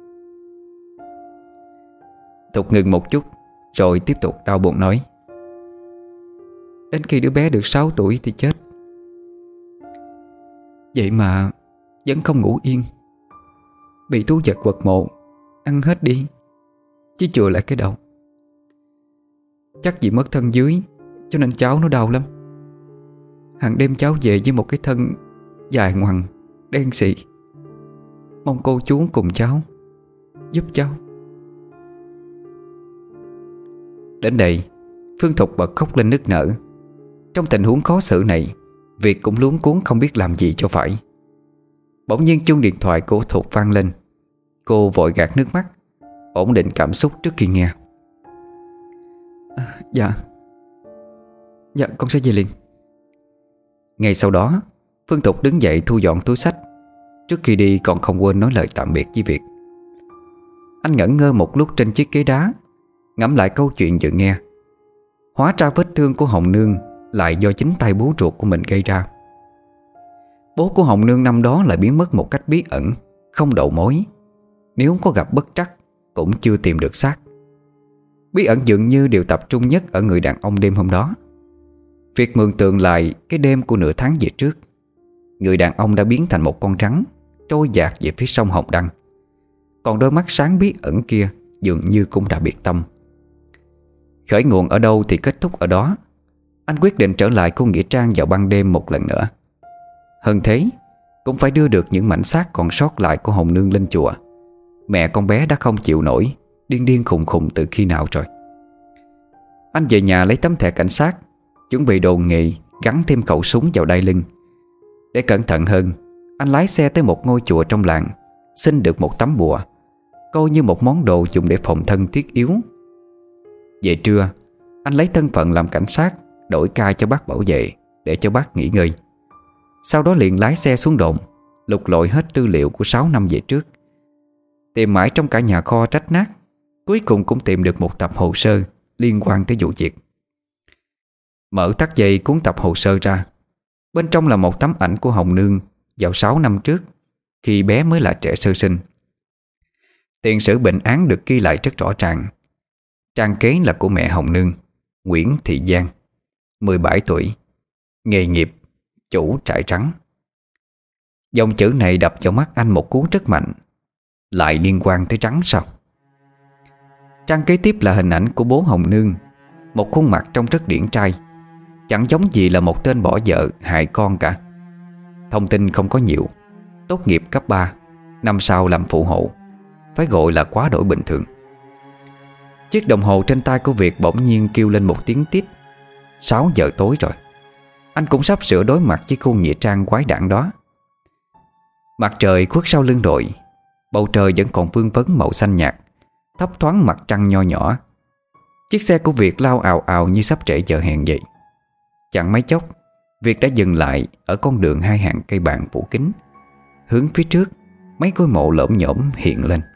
Thục ngừng một chút rồi tiếp tục đau buồn nói. Đến khi đứa bé được sáu tuổi thì chết. Vậy mà vẫn không ngủ yên, bị thú vật quật mộ ăn hết đi, chứ chừa lại cái đầu. Chắc vì mất thân dưới cho nên cháu nó đau lắm. Hàng đêm cháu về với một cái thân dài ngoằng, đen xị, mong cô chú cùng cháu giúp cháu. Đến đây Phương Thục bật khóc lên nức nở. Trong tình huống khó xử này, Việt cũng luống cuống không biết làm gì cho phải. Bỗng nhiên chuông điện thoại của Thục vang lên. Cô vội gạt nước mắt, ổn định cảm xúc trước khi nghe. à, Dạ Dạ con sẽ về liền. Ngay sau đó Phương Thục đứng dậy thu dọn túi xách. Trước khi đi còn không quên nói lời tạm biệt với Việt. Anh ngẩn ngơ một lúc trên chiếc ghế đá, ngẫm lại câu chuyện vừa nghe. Hóa ra vết thương của Hồng Nương lại do chính tay bố ruột của mình gây ra. Bố của Hồng Nương năm đó lại biến mất một cách bí ẩn, không đầu mối. Nếu có gặp bất trắc cũng chưa tìm được xác. Bí ẩn dường như đều tập trung nhất ở người đàn ông đêm hôm đó. Việc mường tượng lại cái đêm của nửa tháng về trước, người đàn ông đã biến thành một con rắn trôi dạt về phía sông Hồng Đăng. Còn đôi mắt sáng bí ẩn kia dường như cũng đã biệt tâm. Khởi nguồn ở đâu thì kết thúc ở đó. Anh quyết định trở lại khu nghĩa trang vào ban đêm một lần nữa. Hơn thế, cũng phải đưa được những mảnh xác còn sót lại của Hồng Nương lên chùa. Mẹ con bé đã không chịu nổi, điên điên khùng khùng từ khi nào rồi. Anh về nhà lấy tấm thẻ cảnh sát, chuẩn bị đồ nghề, gắn thêm khẩu súng vào đai lưng. Để cẩn thận hơn, anh lái xe tới một ngôi chùa trong làng, xin được một tấm bùa, coi như một món đồ dùng để phòng thân thiết yếu. Về trưa, anh lấy thân phận làm cảnh sát, đổi cai cho bác bảo vệ để cho bác nghỉ ngơi. Sau đó liền lái xe xuống đồn, lục lọi hết tư liệu của sáu năm về trước. Tìm mãi trong cả nhà kho rách nát, cuối cùng cũng tìm được một tập hồ sơ liên quan tới vụ việc. Mở tắt dây cuốn tập hồ sơ ra. Bên trong là một tấm ảnh của Hồng Nương vào sáu năm trước, khi bé mới là trẻ sơ sinh. Tiền sử bệnh án được ghi lại rất rõ ràng. Trang kế là của mẹ Hồng Nương, Nguyễn Thị Giang, mười bảy tuổi, nghề nghiệp chủ trại trắng. Dòng chữ này đập vào mắt anh một cú rất mạnh. Lại liên quan tới trắng sao? Trang kế tiếp là hình ảnh của bố Hồng Nương, một khuôn mặt trông rất điển trai, chẳng giống gì là một tên bỏ vợ hại con cả. Thông tin không có nhiều. Tốt nghiệp cấp ba, năm sau làm phụ hộ, phải gọi là quá đổi bình thường. Chiếc đồng hồ trên tay của Việt bỗng nhiên kêu lên một tiếng tít. Sáu giờ tối rồi. Anh cũng sắp sửa đối mặt với khu nghĩa trang quái đản đó. Mặt trời khuất sau lưng đội, bầu trời vẫn còn vương vấn màu xanh nhạt, thấp thoáng mặt trăng nho nhỏ. Chiếc xe của Việt lao ào ào như sắp trễ giờ hẹn vậy. Chẳng mấy chốc, Việt đã dừng lại ở con đường hai hàng cây bàng phủ kính. Hướng phía trước, mấy ngôi mộ lởm nhởm hiện lên.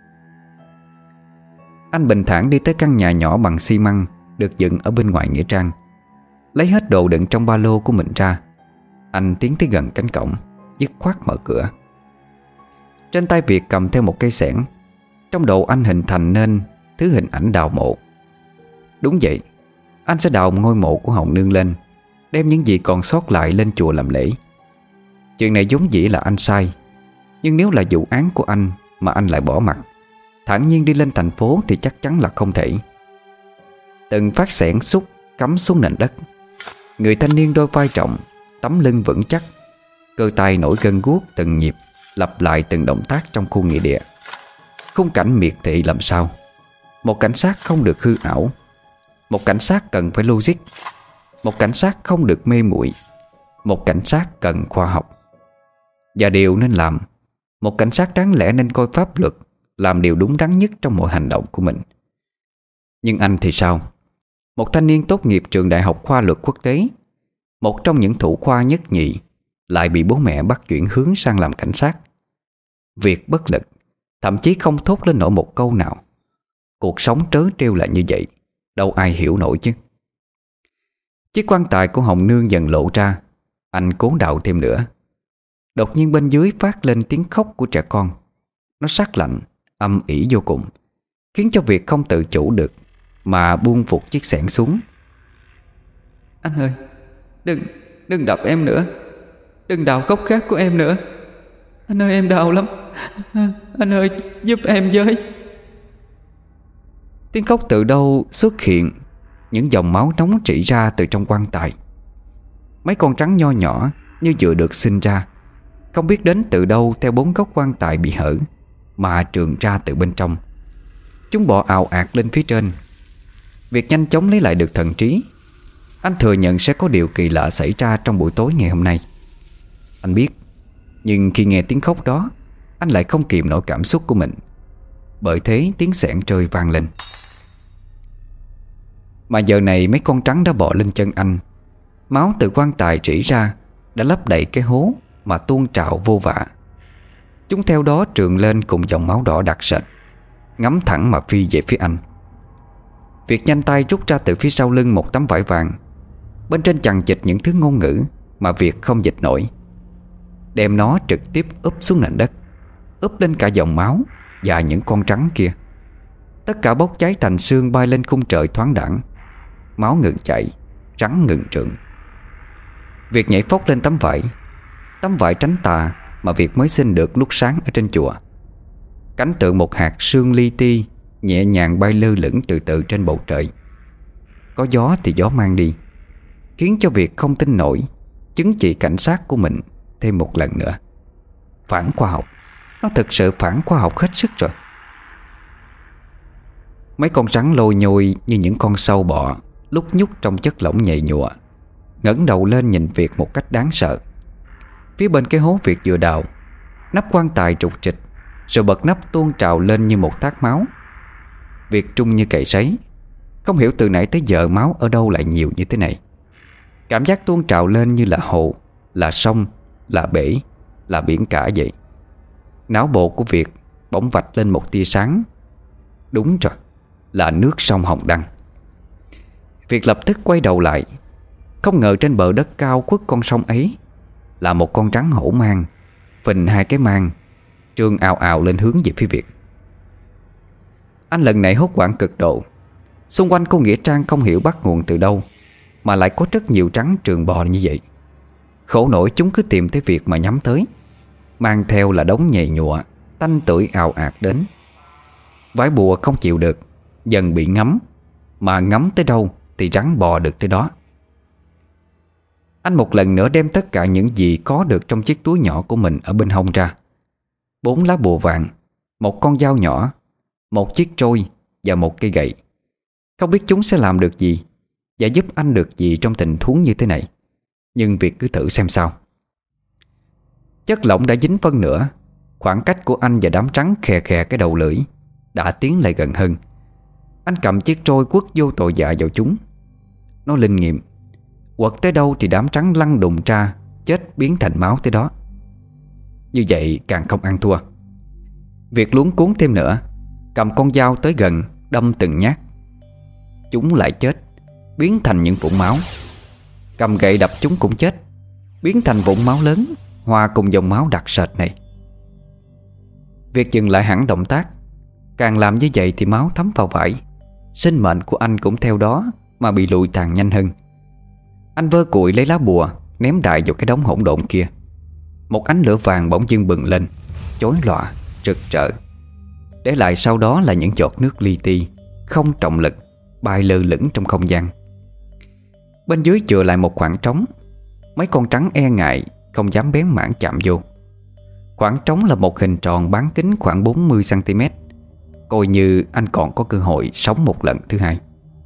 Anh bình thản đi tới căn nhà nhỏ bằng xi măng được dựng ở bên ngoài nghĩa trang. Lấy hết đồ đựng trong ba lô của mình ra, anh tiến tới gần cánh cổng, dứt khoát mở cửa. Trên tay Việt cầm theo một cây xẻng. Trong đầu anh hình thành nên thứ hình ảnh đào mộ. Đúng vậy, anh sẽ đào ngôi mộ của Hồng Nương lên, đem những gì còn sót lại lên chùa làm lễ. Chuyện này vốn dĩ là anh sai, nhưng nếu là vụ án của anh mà anh lại bỏ mặc, thản nhiên đi lên thành phố thì chắc chắn là không thể. Từng phát xẻng xúc cắm xuống nền đất. Người thanh niên đôi vai trọng, tấm lưng vững chắc, cơ tay nổi gân guốc từng nhịp, lặp lại từng động tác trong khu nghĩa địa. Khung cảnh miệt thị làm sao. Một cảnh sát không được hư ảo. Một cảnh sát cần phải logic. Một cảnh sát không được mê muội. Một cảnh sát cần khoa học. Và điều nên làm, một cảnh sát đáng lẽ nên coi pháp luật, làm điều đúng đắn nhất trong mọi hành động của mình. Nhưng anh thì sao? Một thanh niên tốt nghiệp trường đại học khoa luật quốc tế, một trong những thủ khoa nhất nhì, lại bị bố mẹ bắt chuyển hướng sang làm cảnh sát. Việc bất lực, thậm chí không thốt lên nổi một câu nào. Cuộc sống trớ trêu là như vậy, đâu ai hiểu nổi chứ. Chiếc quan tài của Hồng Nương dần lộ ra. Anh cố đào thêm nữa. Đột nhiên bên dưới phát lên tiếng khóc của trẻ con. Nó sắc lạnh, âm ỉ vô cùng, khiến cho Việt không tự chủ được mà buông phục chiếc xẻng xuống. Anh ơi, đừng, đừng đập em nữa. Đừng đào khóc khác của em nữa. Anh ơi, em đau lắm. Anh ơi, giúp em với. Tiếng khóc từ đâu xuất hiện. Những dòng máu nóng rỉ ra từ trong quan tài. Mấy con trắng nho nhỏ như vừa được sinh ra, không biết đến từ đâu theo bốn góc quan tài bị hở mà trườn ra từ bên trong. Chúng bò ào ạt lên phía trên. Việc nhanh chóng lấy lại được thần trí. Anh thừa nhận sẽ có điều kỳ lạ xảy ra trong buổi tối ngày hôm nay. Anh biết. Nhưng khi nghe tiếng khóc đó, anh lại không kìm nổi cảm xúc của mình. Bởi thế tiếng xẻng rơi vang lên. Mà giờ này mấy con trắng đã bò lên chân anh. Máu từ quan tài rỉ ra đã lấp đầy cái hố mà tuôn trào vô vạ. Chúng theo đó trườn lên cùng dòng máu đỏ đặc sệt, ngắm thẳng mà phi về phía anh. Việt nhanh tay rút ra từ phía sau lưng một tấm vải vàng. Bên trên chằng chịt những thứ ngôn ngữ mà Việt không dịch nổi. Đem nó trực tiếp úp xuống nền đất, úp lên cả dòng máu và những con trắng kia. Tất cả bốc cháy thành sương bay lên khung trời thoáng đãng. Máu ngừng chảy, rắn ngừng trượng. Việt nhảy phóc lên tấm vải. tấm vải tránh tà mà Việt mới xin được lúc sáng ở trên chùa. Cảnh tượng một hạt sương li ti nhẹ nhàng bay lơ lửng từ từ trên bầu trời. Có gió thì gió mang đi, khiến cho Việt không tin nổi chứng chỉ cảnh sát của mình thêm một lần nữa. Phản khoa học. Nó thực sự phản khoa học hết sức rồi. Mấy con rắn lôi nhôi như những con sâu bọ lúc nhúc trong chất lỏng nhầy nhụa, ngẩng đầu lên nhìn Việt một cách đáng sợ. Phía bên cái hố Việt vừa đào, nắp quan tài trục trịch, rồi bật nắp tuôn trào lên như một thác máu. Việt trung như cày sấy, không hiểu từ nãy tới giờ máu ở đâu lại nhiều như thế này. Cảm giác tuôn trào lên như là hồ, là sông, là bể, là biển cả vậy. Não bộ của Việt bỗng vạch lên một tia sáng. Đúng rồi, là nước sông Hồng Đăng. Việt lập tức quay đầu lại. Không ngờ trên bờ đất cao khuất con sông ấy là một con rắn hổ mang, phình hai cái mang, trương ào ào lên hướng về phía Việt. Anh lần này hốt hoảng cực độ. Xung quanh cô Nghĩa Trang không hiểu bắt nguồn từ đâu mà lại có rất nhiều rắn trường bò như vậy. Khổ nổi chúng cứ tìm tới Việt mà nhắm tới, mang theo là đống nhầy nhụa, tanh tưởi ào ạt đến. Vải bùa không chịu được, dần bị ngấm, mà ngấm tới đâu thì rắn bò được tới đó. Anh một lần nữa đem tất cả những gì có được trong chiếc túi nhỏ của mình ở bên hông ra. Bốn lá bùa vàng, một con dao nhỏ, một chiếc trôi và một cây gậy. Không biết chúng sẽ làm được gì và giúp anh được gì trong tình huống như thế này, nhưng Việt cứ thử xem sao. Chất lỏng đã dính phân nửa. Khoảng cách của anh và đám rắn khè khè cái đầu lưỡi đã tiến lại gần hơn. Anh cầm chiếc trôi quất vô tội dạ vào chúng. Nó linh nghiệm, quật tới đâu thì đám rắn lăn đùng ra, chết biến thành máu tới đó. Như vậy càng không ăn thua. Việt luống cuống thêm nữa, cầm con dao tới gần, đâm từng nhát. Chúng lại chết, biến thành những vũng máu. Cầm gậy đập chúng cũng chết, biến thành vũng máu lớn, hòa cùng dòng máu đặc sệt này. Việt dừng lại hẳn động tác. Càng làm như vậy thì máu thấm vào vải, sinh mệnh của anh cũng theo đó mà bị lụi tàn nhanh hơn. Anh vơ cụi lấy lá bùa, ném đại vào cái đống hỗn độn kia. Một ánh lửa vàng bỗng dưng bừng lên, chói lòa, rực rỡ, để lại sau đó là những giọt nước li ti, không trọng lực, bay lơ lửng trong không gian. Bên dưới chừa lại một khoảng trống. Mấy con rắn e ngại, không dám bén mảng chạm vô. Khoảng trống là một hình tròn bán kính khoảng bốn mươi xăng ti mét. Coi như anh còn có cơ hội sống một lần thứ hai.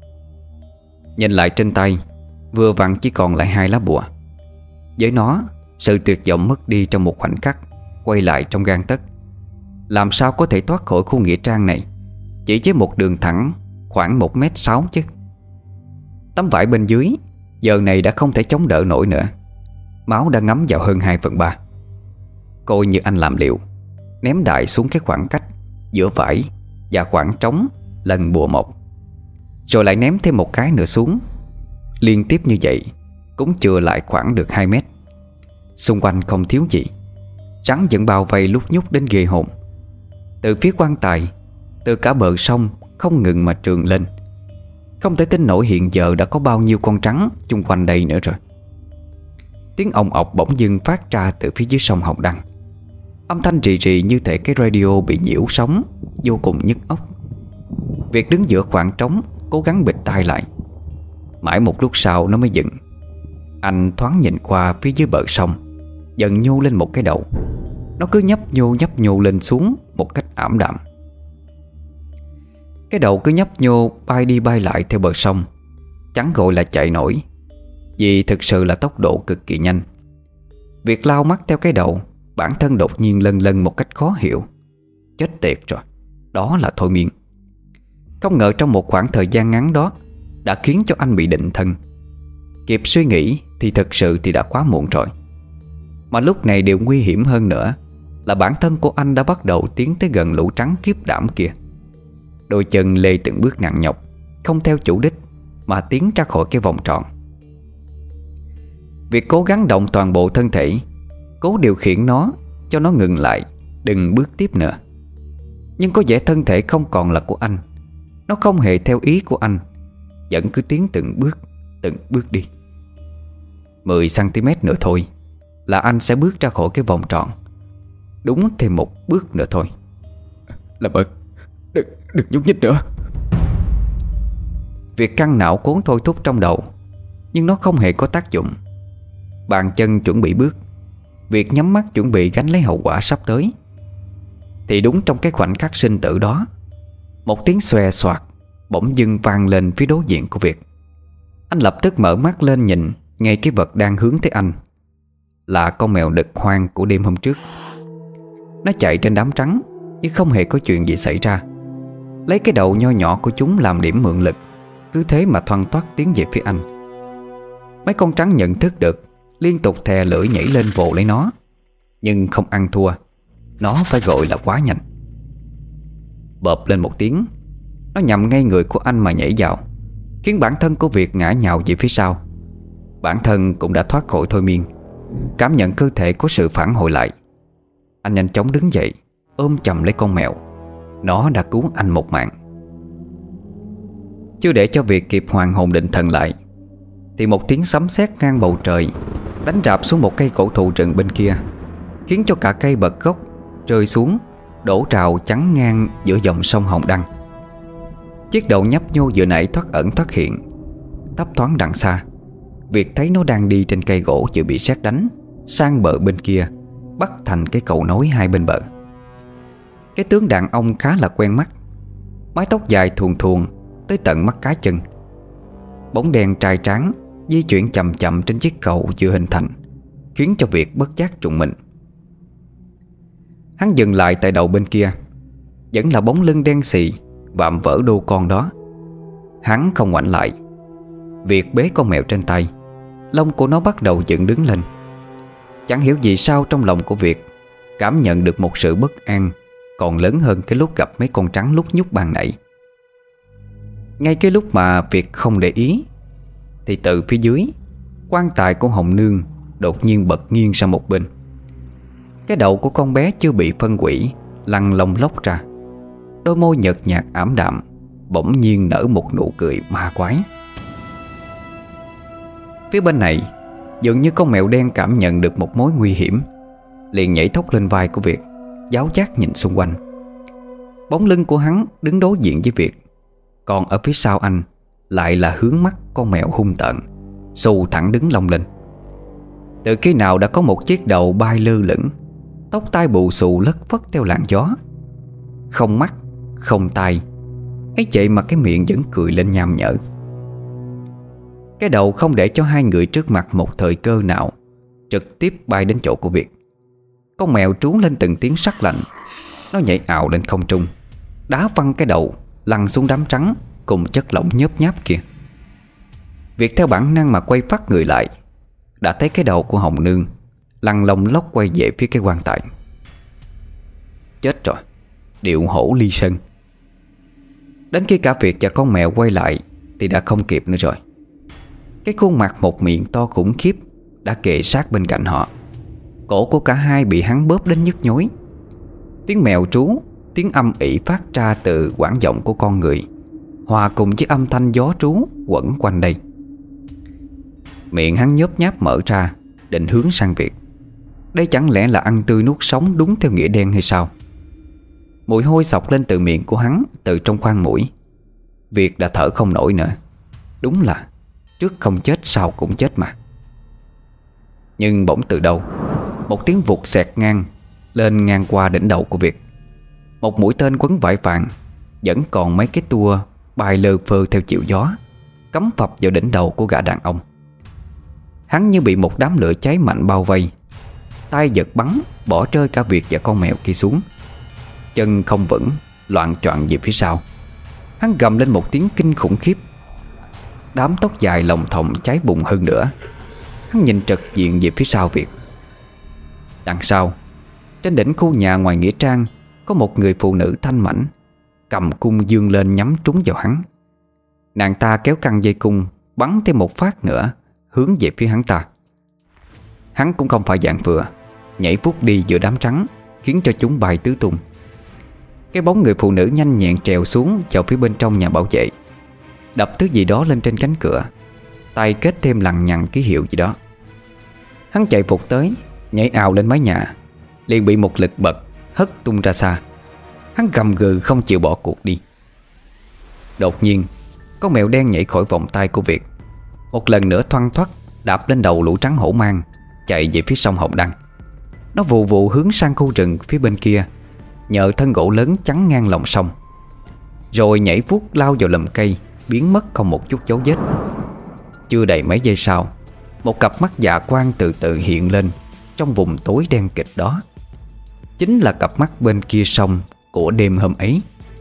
Nhìn lại trên tay, vừa vặn chỉ còn lại hai lá bùa. Với nó, sự tuyệt vọng mất đi trong một khoảnh khắc, quay lại trong gang tấc. Làm sao có thể thoát khỏi khu nghĩa trang này chỉ với một đường thẳng khoảng một mét sáu chứ. Tấm vải bên dưới giờ này đã không thể chống đỡ nổi nữa. Máu đã ngấm vào hơn hai phần ba. Coi như anh làm liệu, ném đại xuống cái khoảng cách giữa vải và khoảng trống lần bùa một, rồi lại ném thêm một cái nữa xuống. Liên tiếp như vậy cũng chừa lại khoảng được hai mét. Xung quanh không thiếu gì. Rắn vẫn bao vây lúc nhúc đến ghê hồn. Từ phía quan tài, từ cả bờ sông không ngừng mà trườn lên. Không thể tin nổi hiện giờ đã có bao nhiêu con rắn chung quanh đây nữa rồi. Tiếng ong ọc bỗng dưng phát ra từ phía dưới sông Hồng Đăng. Âm thanh rì rì như thể cái radio bị nhiễu sóng, vô cùng nhức óc. Việt đứng giữa khoảng trống, cố gắng bịt tai lại. Mãi một lúc sau nó mới dừng. Anh thoáng nhìn qua phía dưới bờ sông, dần nhô lên một cái đầu. Nó cứ nhấp nhô nhấp nhô lên xuống một cách ảm đạm. Cái đầu cứ nhấp nhô bay đi bay lại theo bờ sông. Chẳng gọi là chạy nổi, vì thực sự là tốc độ cực kỳ nhanh. Việt lao mắt theo cái đầu, bản thân đột nhiên lân lân một cách khó hiểu. Chết tiệt rồi, đó là thôi miên. Không ngờ trong một khoảng thời gian ngắn đó đã khiến cho anh bị định thân. Kịp suy nghĩ thì thực sự thì đã quá muộn rồi. Mà lúc này điều nguy hiểm hơn nữa là bản thân của anh đã bắt đầu tiến tới gần lũ trắng kiếp đảm kia. Đôi chân lê từng bước nặng nhọc, không theo chủ đích mà tiến ra khỏi cái vòng tròn. Việc cố gắng động toàn bộ thân thể, cố điều khiển nó cho nó ngừng lại, đừng bước tiếp nữa. Nhưng có vẻ thân thể không còn là của anh. Nó không hề theo ý của anh, vẫn cứ tiến từng bước, từng bước đi. Mười xăng ti mét nữa thôi, là anh sẽ bước ra khỏi cái vòng tròn. Đúng thêm một bước nữa thôi. Làm ơn, đừng, đừng nhúc nhích nữa. Việc căng não cố thôi thúc trong đầu, nhưng nó không hề có tác dụng. Bàn chân chuẩn bị bước, Việt nhắm mắt chuẩn bị gánh lấy hậu quả sắp tới. Thì đúng trong cái khoảnh khắc sinh tử đó, một tiếng xòe xoạc bỗng dưng vang lên phía đối diện của Việt. Anh lập tức mở mắt lên nhìn ngay cái vật đang hướng tới anh. Là con mèo đực hoang của đêm hôm trước. Nó chạy trên đám trắng nhưng không hề có chuyện gì xảy ra. Lấy cái đầu nho nhỏ của chúng làm điểm mượn lực, cứ thế mà thoăn thoắt tiến về phía anh. Mấy con trắng nhận thức được, liên tục thè lưỡi nhảy lên vồ lấy nó, nhưng không ăn thua. Nó phải gọi là quá nhanh. Bợp lên một tiếng, nó nhằm ngay người của anh mà nhảy vào, khiến bản thân của Việt ngã nhào về phía sau. Bản thân cũng đã thoát khỏi thôi miên, cảm nhận cơ thể có sự phản hồi lại. Anh nhanh chóng đứng dậy, ôm chầm lấy con mèo. Nó đã cứu anh một mạng. Chưa để cho Việt kịp hoàn hồn định thần lại, thì một tiếng sấm sét ngang bầu trời đánh rạp xuống một cây cổ thụ rừng bên kia, khiến cho cả cây bật gốc, rơi xuống, đổ trào chắn ngang giữa dòng sông Hồng Đăng. Chiếc đầu nhấp nhô vừa nãy thoát ẩn thoát hiện, thấp thoáng đằng xa. Việt thấy nó đang đi trên cây gỗ vừa bị sét đánh, sang bờ bên kia, bắt thành cái cầu nối hai bên bờ. Cái tướng đàn ông khá là quen mắt, mái tóc dài thuồn thuồn tới tận mắt cá chân. Bóng đèn trai tráng di chuyển chậm chậm trên chiếc cầu vừa hình thành, khiến cho Việt bất giác trùng mình. Hắn dừng lại tại đầu bên kia, vẫn là bóng lưng đen xì vạm vỡ đô con đó. Hắn không ngoảnh lại. Việt bế con mèo trên tay, lông của nó bắt đầu dựng đứng lên. Chẳng hiểu vì sao trong lòng của Việt cảm nhận được một sự bất an còn lớn hơn cái lúc gặp mấy con trắng lúc nhúc ban nãy. Ngay cái lúc mà Việt không để ý, thì từ phía dưới, quan tài của Hồng Nương đột nhiên bật nghiêng sang một bên. Cái đầu của con bé chưa bị phân hủy lăn lông lóc ra. Đôi môi nhợt nhạt ảm đạm bỗng nhiên nở một nụ cười ma quái. Phía bên này, dường như con mèo đen cảm nhận được một mối nguy hiểm, liền nhảy thốc lên vai của Việt, giáo giác nhìn xung quanh. Bóng lưng của hắn đứng đối diện với Việt, còn ở phía sau anh lại là hướng mắt con mèo hung tợn, xù thẳng đứng lông lên. Từ khi nào đã có một chiếc đầu bay lơ lửng, tóc tai bù xù lất phất theo làn gió. Không mắt, không tai, ấy vậy mà cái miệng vẫn cười lên nham nhở. Cái đầu không để cho hai người trước mặt một thời cơ nào, trực tiếp bay đến chỗ của Việt. Con mèo trú lên từng tiếng sắc lạnh. Nó nhảy ào lên không trung, đá văng cái đầu lăn xuống đám trắng cùng chất lỏng nhớp nháp kia. Việt theo bản năng mà quay phát người lại, đã thấy cái đầu của Hồng Nương lăn lông lóc quay về phía cái quan tài. Chết rồi, điệu hổ ly sơn. Đến khi cả Việt và con mèo quay lại thì đã không kịp nữa rồi. Cái khuôn mặt một miệng to khủng khiếp đã kề sát bên cạnh họ. Cổ của cả hai bị hắn bóp đến nhức nhối. Tiếng mèo trú, tiếng âm ỉ phát ra từ quãng giọng của con người, hòa cùng với âm thanh gió trú quẩn quanh đây. Miệng hắn nhớp nháp mở ra, định hướng sang Việt. Đây chẳng lẽ là ăn tươi nuốt sống đúng theo nghĩa đen hay sao? Mùi hôi xộc lên từ miệng của hắn, từ trong khoang mũi. Việt đã thở không nổi nữa. Đúng là trước không chết sau cũng chết mà. Nhưng bỗng từ đâu, một tiếng vụt xẹt ngang lên ngang qua đỉnh đầu của Việt. Một mũi tên quấn vải vàng, vẫn còn mấy cái tua bay lơ phơ theo chiều gió, cắm phập vào đỉnh đầu của gã đàn ông. Hắn như bị một đám lửa cháy mạnh bao vây, tay giật bắn, bỏ rơi cả Việt và con mèo kia xuống. Chân không vững, loạng choạng về phía sau. Hắn gầm lên một tiếng kinh khủng khiếp. Đám tóc dài lồng thòng cháy bùng hơn nữa. Hắn nhìn trực diện về phía sau Việt. Đằng sau, trên đỉnh khu nhà ngoài nghĩa trang, có một người phụ nữ thanh mảnh, cầm cung dương lên nhắm trúng vào hắn. Nàng ta kéo căng dây cung, bắn thêm một phát nữa, hướng về phía hắn ta. Hắn cũng không phải dạng vừa, nhảy vút đi giữa đám trắng, khiến cho chúng bay tứ tung. Cái bóng người phụ nữ nhanh nhẹn trèo xuống vào phía bên trong nhà bảo vệ, đập thứ gì đó lên trên cánh cửa, tay kết thêm lằng nhằng ký hiệu gì đó. Hắn chạy vụt tới, nhảy ào lên mái nhà, liền bị một lực bật hất tung ra xa. Hắn gầm gừ không chịu bỏ cuộc đi. Đột nhiên, con mèo đen nhảy khỏi vòng tay của Việt, một lần nữa thoăn thoắt đạp lên đầu lũ trắng hổ mang, chạy về phía sông Hồng Đăng. Nó vù vù hướng sang khu rừng phía bên kia, nhờ thân gỗ lớn chắn ngang lòng sông, rồi nhảy vuốt lao vào lùm cây, biến mất không một chút dấu vết. Chưa đầy mấy giây sau, một cặp mắt dạ quang từ từ hiện lên trong vùng tối đen kịt đó. Chính là cặp mắt bên kia sông của đêm hôm ấy.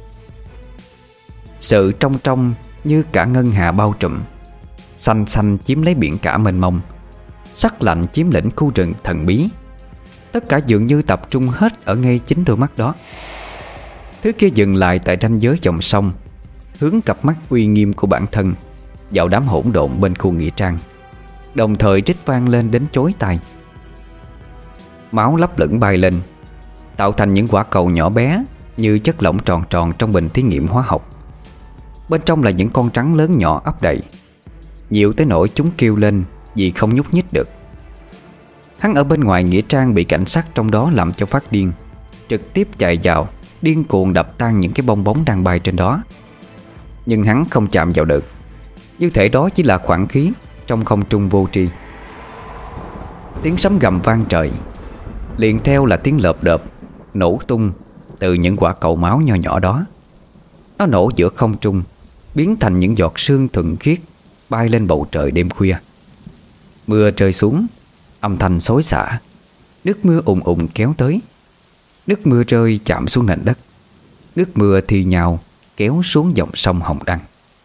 Sự trong trong như cả ngân hà bao trùm, xanh xanh chiếm lấy biển cả mênh mông, sắc lạnh chiếm lĩnh khu rừng thần bí. Tất cả dường như tập trung hết ở ngay chính đôi mắt đó. Thứ kia dừng lại tại ranh giới dòng sông, hướng cặp mắt uy nghiêm của bản thân vào đám hỗn độn bên khu nghĩa trang, đồng thời rít vang lên đến chối tai. Máu lấp lửng bay lên, tạo thành những quả cầu nhỏ bé như chất lỏng tròn tròn trong bình thí nghiệm hóa học. Bên trong là những con trắng lớn nhỏ ấp đầy, nhiều tới nỗi chúng kêu lên vì không nhúc nhích được. Hắn ở bên ngoài nghĩa trang bị cảnh sát trong đó làm cho phát điên, trực tiếp chạy vào, điên cuồng đập tan những cái bong bóng đang bay trên đó. Nhưng hắn không chạm vào được, như thể đó chỉ là khoảng khí trong không trung vô tri. Tiếng sấm gầm vang trời, liền theo là tiếng lợp đợp nổ tung từ những quả cầu máu nho nhỏ đó. Nó nổ giữa không trung, biến thành những giọt sương thuần khiết bay lên bầu trời đêm khuya. Mưa rơi xuống, âm thanh xối xả, nước mưa ùn ùn kéo tới. Nước mưa rơi chạm xuống nền đất, nước mưa thì nhào kéo xuống dòng sông Hồng Đăng.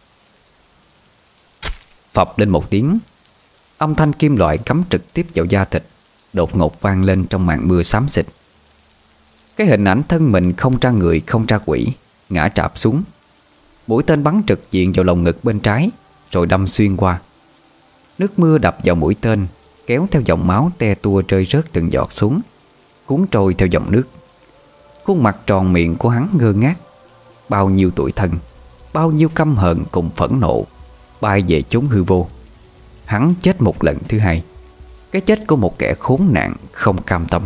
Phập lên một tiếng, âm thanh kim loại cắm trực tiếp vào da thịt đột ngột vang lên trong màn mưa xám xịt. Cái hình ảnh thân mình không ra người không ra quỷ ngã trạp xuống. Mũi tên bắn trực diện vào lồng ngực bên trái, rồi đâm xuyên qua. Nước mưa đập vào mũi tên, kéo theo dòng máu te tua rơi rớt từng giọt xuống, cuốn trôi theo dòng nước. Khuôn mặt tròn miệng của hắn ngơ ngác. Bao nhiêu tuổi thân, bao nhiêu căm hờn cùng phẫn nộ bay về chốn hư vô. Hắn chết một lần thứ hai, cái chết của một kẻ khốn nạn không cam tâm.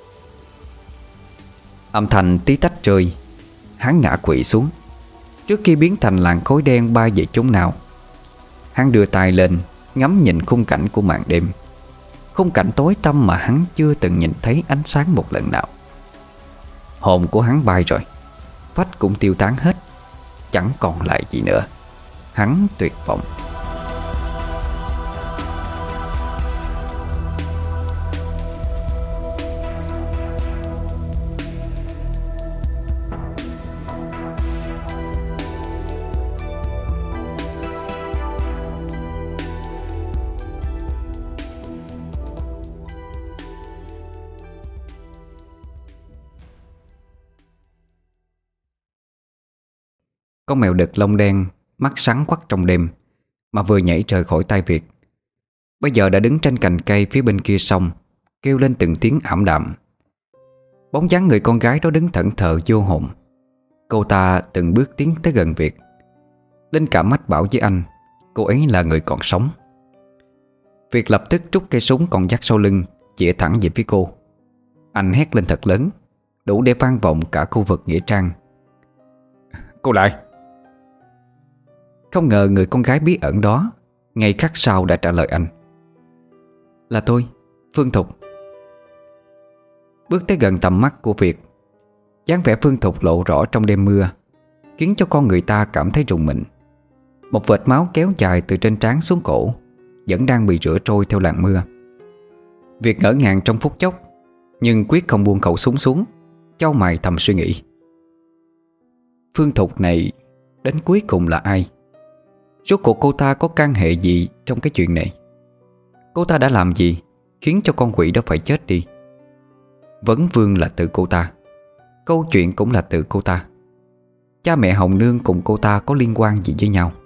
Âm thanh tí tách rơi, hắn ngã quỵ xuống. Trước khi biến thành làn khói đen bay về chốn nào, hắn đưa tay lên ngắm nhìn khung cảnh của màn đêm. Khung cảnh tối tăm mà hắn chưa từng nhìn thấy ánh sáng một lần nào. Hồn của hắn bay rồi, phách cũng tiêu tán hết, chẳng còn lại gì nữa. Hắn tuyệt vọng. Con mèo đực lông đen, mắt sáng quắc trong đêm, mà vừa nhảy rời khỏi tay Việt, bây giờ đã đứng trên cành cây phía bên kia sông, kêu lên từng tiếng ảm đạm. Bóng dáng người con gái đó đứng thẫn thờ vô hồn. Cô ta từng bước tiến tới gần Việt, Linh cảm mách bảo với anh cô ấy là người còn sống. Việt lập tức rút cây súng còn dắt sau lưng, chĩa thẳng về phía cô. Anh hét lên thật lớn, đủ để vang vọng cả khu vực nghĩa trang: "Cô lại!" Không ngờ người con gái bí ẩn đó ngay khắc sau đã trả lời anh: "Là tôi, Phương Thục." Bước tới gần tầm mắt của Việt, dáng vẻ Phương Thục lộ rõ trong đêm mưa, khiến cho con người ta cảm thấy rùng mình. Một vệt máu kéo dài từ trên trán xuống cổ, vẫn đang bị rửa trôi theo làn mưa. Việt ngỡ ngàng trong phút chốc, nhưng quyết không buông khẩu súng xuống, chau mày thầm suy nghĩ: Phương Thục này đến cuối cùng là ai? Rốt cuộc cô ta có can hệ gì trong cái chuyện này? Cô ta đã làm gì khiến cho con quỷ đó phải chết đi? Vấn vương là từ cô ta, câu chuyện cũng là từ cô ta. Cha mẹ Hồng Nương cùng cô ta có liên quan gì với nhau?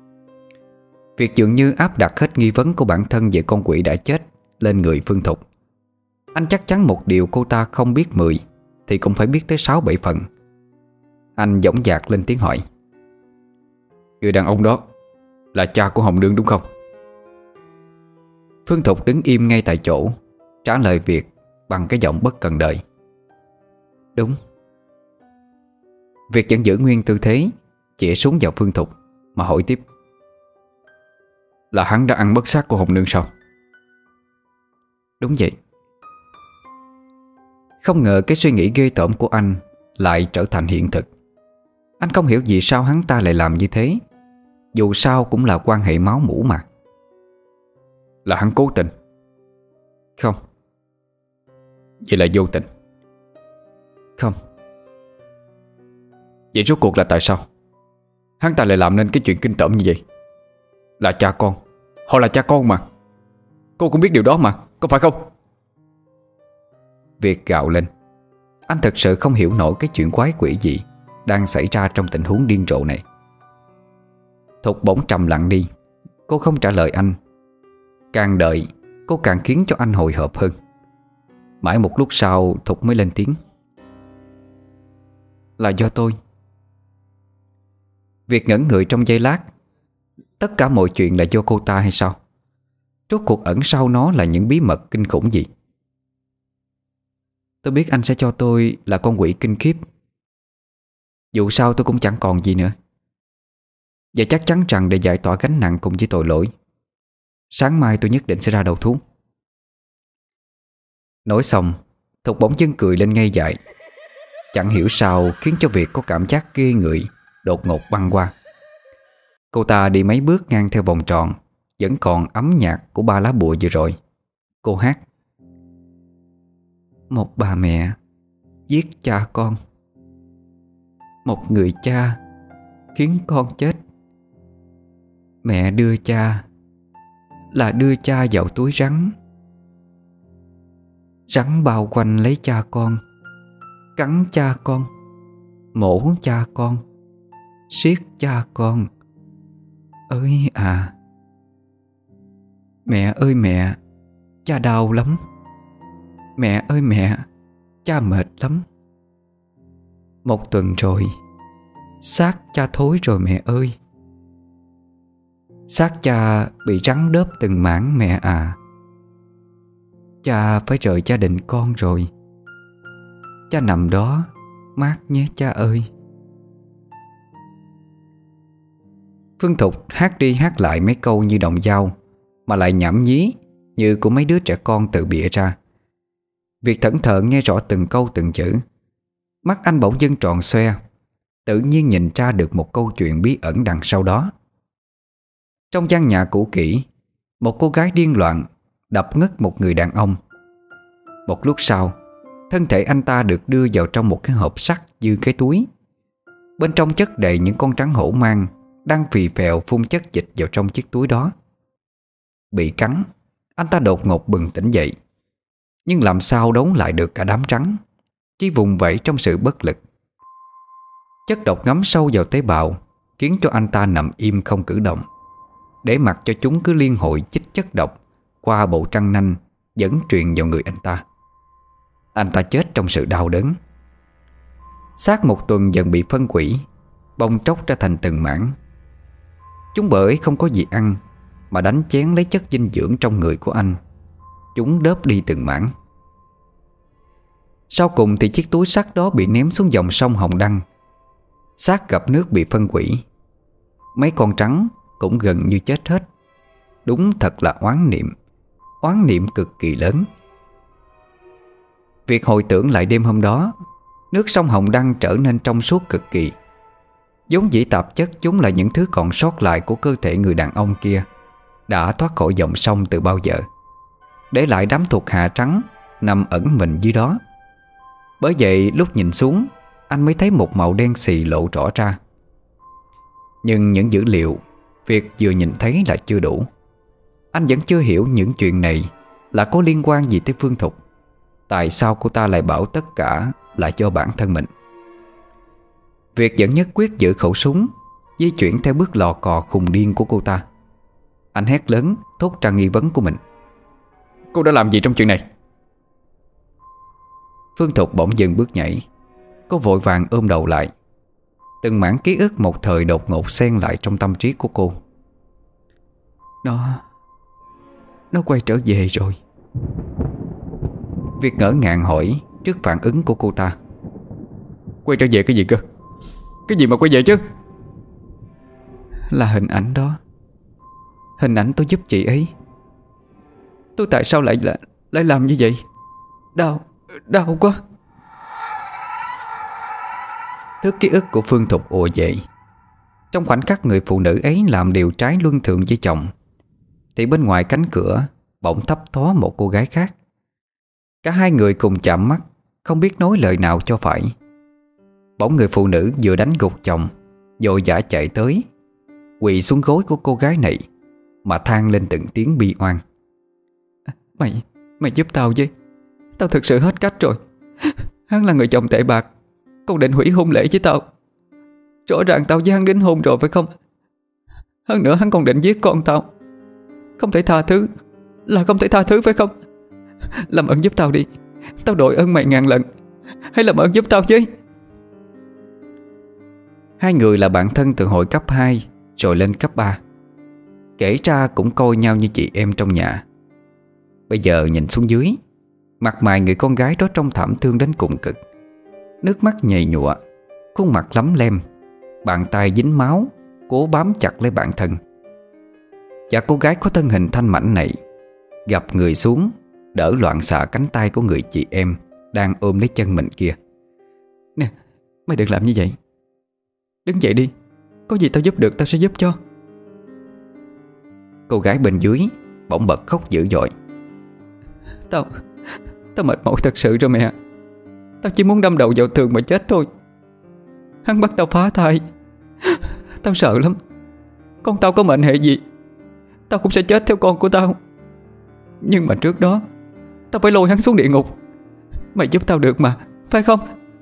Việc dường như áp đặt hết nghi vấn của bản thân về con quỷ đã chết lên người Phương Thục. Anh chắc chắn một điều cô ta không biết mười thì cũng phải biết tới sáu bảy phần. Anh dõng dạc lên tiếng hỏi: "Người đàn ông đó là cha của Hồng Nương đúng không?" Phương Thục đứng im ngay tại chỗ, trả lời Việt bằng cái giọng bất cần đời. Đúng. Việt vẫn giữ nguyên tư thế, chĩa súng vào Phương Thục mà hỏi tiếp. Là hắn đã ăn mất xác của Hồng Nương sao? Đúng vậy. Không ngờ cái suy nghĩ ghê tởm của anh lại trở thành hiện thực. Anh không hiểu vì sao hắn ta lại làm như thế. Dù sao cũng là quan hệ máu mủ mà. Là hắn cố tình? Không. Vậy là vô tình? Không. Vậy rốt cuộc là tại sao hắn ta lại làm nên cái chuyện kinh tởm như vậy? Là cha con. Họ là cha con mà. Cô cũng biết điều đó mà, có phải không? Việt gào lên. Anh thật sự không hiểu nổi cái chuyện quái quỷ gì đang xảy ra trong tình huống điên rồ này. Thục bỗng trầm lặng đi. Cô không trả lời anh. Càng đợi, cô càng khiến cho anh hồi hộp hơn. Mãi một lúc sau Thục mới lên tiếng. Là do tôi. Việt ngẩn người trong giây lát. Tất cả mọi chuyện là do cô ta hay sao? Rốt cuộc ẩn sau nó là những bí mật kinh khủng gì? Tôi biết anh sẽ cho tôi là con quỷ kinh khiếp. Dù sao tôi cũng chẳng còn gì nữa. Và chắc chắn rằng để giải tỏa gánh nặng cùng với tội lỗi, sáng mai tôi nhất định sẽ ra đầu thú. Nói xong, Thục bỗng dưng cười lên ngây dại. Chẳng hiểu sao khiến cho Việt có cảm giác ghê người đột ngột băng qua. Cô ta đi mấy bước ngang theo vòng tròn vẫn còn ấm nhạc của ba lá bùa vừa rồi. Cô hát. Một bà mẹ giết cha con. Một người cha khiến con chết. Mẹ đưa cha là đưa cha vào túi rắn. Rắn bao quanh lấy cha con, cắn cha con, mổ cha con, siết cha con. Ơi à, mẹ ơi mẹ, cha đau lắm. Mẹ ơi mẹ, cha mệt lắm. Một tuần rồi, xác cha thối rồi mẹ ơi. Xác cha bị rắn đớp từng mảng mẹ à. Cha phải rời gia đình con rồi. Cha nằm đó mát nhé cha ơi. Phương Thục hát đi hát lại mấy câu như đồng dao, mà lại nhảm nhí như của mấy đứa trẻ con tự bịa ra. Việc thẫn thờ nghe rõ từng câu từng chữ. Mắt anh bỗng dưng tròn xoe, tự nhiên nhìn ra được một câu chuyện bí ẩn đằng sau đó. Trong gian nhà cũ kỹ, một cô gái điên loạn đập ngất một người đàn ông. Một lúc sau, thân thể anh ta được đưa vào trong một cái hộp sắt như cái túi. Bên trong chất đầy những con rắn hổ mang đang phì phèo phun chất dịch vào trong chiếc túi đó. Bị cắn, anh ta đột ngột bừng tỉnh dậy, nhưng làm sao đấu lại được cả đám rắn, chỉ vùng vẫy trong sự bất lực. Chất độc ngấm sâu vào tế bào, khiến cho anh ta nằm im không cử động, để mặc cho chúng cứ liên hội chích chất độc qua bộ răng nanh dẫn truyền vào người anh ta. Anh ta chết trong sự đau đớn. Xác một tuần dần bị phân hủy, bong tróc ra thành từng mảng. Chúng bởi không có gì ăn mà đánh chén lấy chất dinh dưỡng trong người của anh. Chúng đớp đi từng mảng. Sau cùng thì chiếc túi sắt đó bị ném xuống dòng sông Hồng Đăng. Xác gặp nước bị phân hủy. Mấy con trắng cũng gần như chết hết. Đúng thật là oán niệm, oán niệm cực kỳ lớn. Việc hồi tưởng lại đêm hôm đó, nước sông Hồng Đăng trở nên trong suốt cực kỳ. Giống dĩ tạp chất chúng là những thứ còn sót lại của cơ thể người đàn ông kia đã thoát khỏi dòng sông từ bao giờ, để lại đám thuộc hạ trắng nằm ẩn mình dưới đó. Bởi vậy lúc nhìn xuống, anh mới thấy một màu đen xì lộ rõ ra. Nhưng những dữ liệu việc vừa nhìn thấy là chưa đủ. Anh vẫn chưa hiểu những chuyện này là có liên quan gì tới Phương Thục. Tại sao cô ta lại bảo tất cả là do bản thân mình? Việc vẫn nhất quyết giữ khẩu súng, di chuyển theo bước lò cò khùng điên của cô ta. Anh hét lớn thốt ra nghi vấn của mình. Cô đã làm gì trong chuyện này? Phương Thục bỗng dừng bước nhảy. Cô vội vàng ôm đầu lại. Từng mảng ký ức một thời đột ngột xen lại trong tâm trí của cô. Nó Nó quay trở về rồi. Việt ngỡ ngàng hỏi trước phản ứng của cô ta. Quay trở về cái gì cơ? Cái gì mà quay về chứ? Là hình ảnh đó. Hình ảnh tôi giúp chị ấy. Tôi tại sao lại lại, lại làm như vậy? Đau, đau quá. Thứ ký ức của Phương Thục ùa dậy. Trong khoảnh khắc người phụ nữ ấy làm điều trái luân thường với chồng, thì bên ngoài cánh cửa bỗng thấp thoáng một cô gái khác. Cả hai người cùng chạm mắt, không biết nói lời nào cho phải. Bỗng người phụ nữ vừa đánh gục chồng, vội vã chạy tới, quỳ xuống gối của cô gái này mà than lên từng tiếng bi oan. Mày, mày giúp tao với. Tao thực sự hết cách rồi. Hắn là người chồng tệ bạc, còn định hủy hôn lễ với tao. Rõ ràng tao với hắn đính hôn rồi phải không? Hơn nữa hắn còn định giết con tao. Không thể tha thứ, là không thể tha thứ phải không? Làm ơn giúp tao đi. Tao đội ơn mày ngàn lần. Hãy làm ơn giúp tao chứ. Hai người là bạn thân từ hồi cấp hai rồi lên cấp ba. Kể ra cũng coi nhau như chị em trong nhà. Bây giờ nhìn xuống dưới, mặt mày người con gái đó trông thảm thương đến cùng cực. Nước mắt nhầy nhụa, khuôn mặt lấm lem, bàn tay dính máu, cố bám chặt lấy bản thân. Và cô gái có thân hình thanh mảnh này gập người xuống, đỡ loạn xạ cánh tay của người chị em đang ôm lấy chân mình kia. Nè, mày đừng làm như vậy. Đứng dậy đi. Có gì tao giúp được tao sẽ giúp cho. Cô gái bên dưới bỗng bật khóc dữ dội. Tao Tao mệt mỏi thật sự rồi mẹ. Tao chỉ muốn đâm đầu vào tường mà chết thôi. Hắn bắt tao phá thai. Tao sợ lắm. Con tao có mệnh hệ gì, tao cũng sẽ chết theo con của tao. Nhưng mà trước đó tao phải lôi hắn xuống địa ngục. Mày giúp tao được mà, phải không?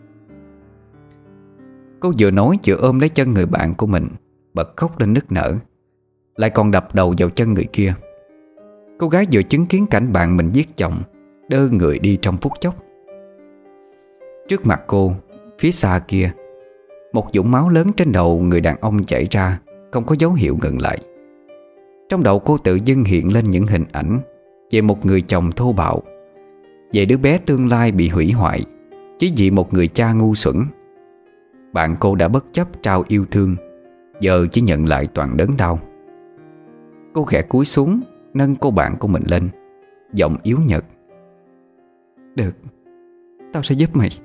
Cô vừa nói vừa ôm lấy chân người bạn của mình, bật khóc lên nức nở, lại còn đập đầu vào chân người kia. Cô gái vừa chứng kiến cảnh bạn mình giết chồng, đơ người đi trong phút chốc. Trước mặt cô, phía xa kia, một vũng máu lớn trên đầu người đàn ông chảy ra, không có dấu hiệu ngừng lại. Trong đầu cô tự dưng hiện lên những hình ảnh về một người chồng thô bạo, về đứa bé tương lai bị hủy hoại chỉ vì một người cha ngu xuẩn. Bạn cô đã bất chấp trao yêu thương, giờ chỉ nhận lại toàn đớn đau. Cô khẽ cúi xuống, nâng cô bạn của mình lên, giọng yếu nhợt. Được, tao sẽ giúp mày.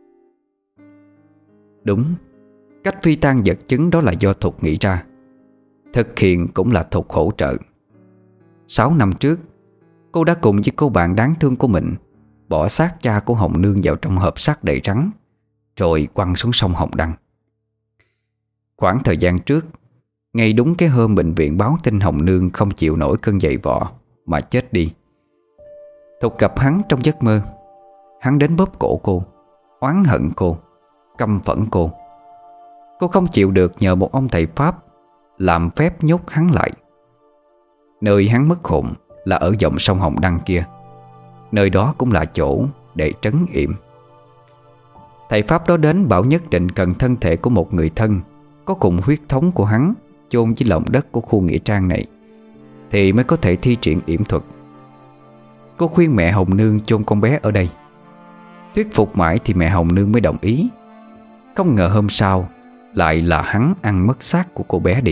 Đúng, cách phi tang vật chứng đó là do Thục nghĩ ra. Thực hiện cũng là Thục hỗ trợ. Sáu năm trước, cô đã cùng với cô bạn đáng thương của mình bỏ xác cha của Hồng Nương vào trong hộp sắt đầy rắn, rồi quăng xuống sông Hồng Đăng. Khoảng thời gian trước, ngay đúng cái hôm bệnh viện báo tin Hồng Nương không chịu nổi cơn dậy vọ mà chết đi, Thục gặp hắn trong giấc mơ. Hắn đến bóp cổ cô, oán hận cô, căm phẫn cô. Cô không chịu được, nhờ một ông thầy Pháp làm phép nhốt hắn lại. Nơi hắn mất hồn là ở dòng sông Hồng Đăng kia. Nơi đó cũng là chỗ để trấn yểm. Thầy Pháp đó đến bảo nhất định cần thân thể của một người thân có cùng huyết thống của hắn chôn dưới lòng đất của khu nghĩa trang này thì mới có thể thi triển yểm thuật. Cô khuyên mẹ Hồng Nương chôn con bé ở đây. Thuyết phục mãi thì mẹ Hồng Nương mới đồng ý. Không ngờ hôm sau lại là hắn ăn mất xác của cô bé đi.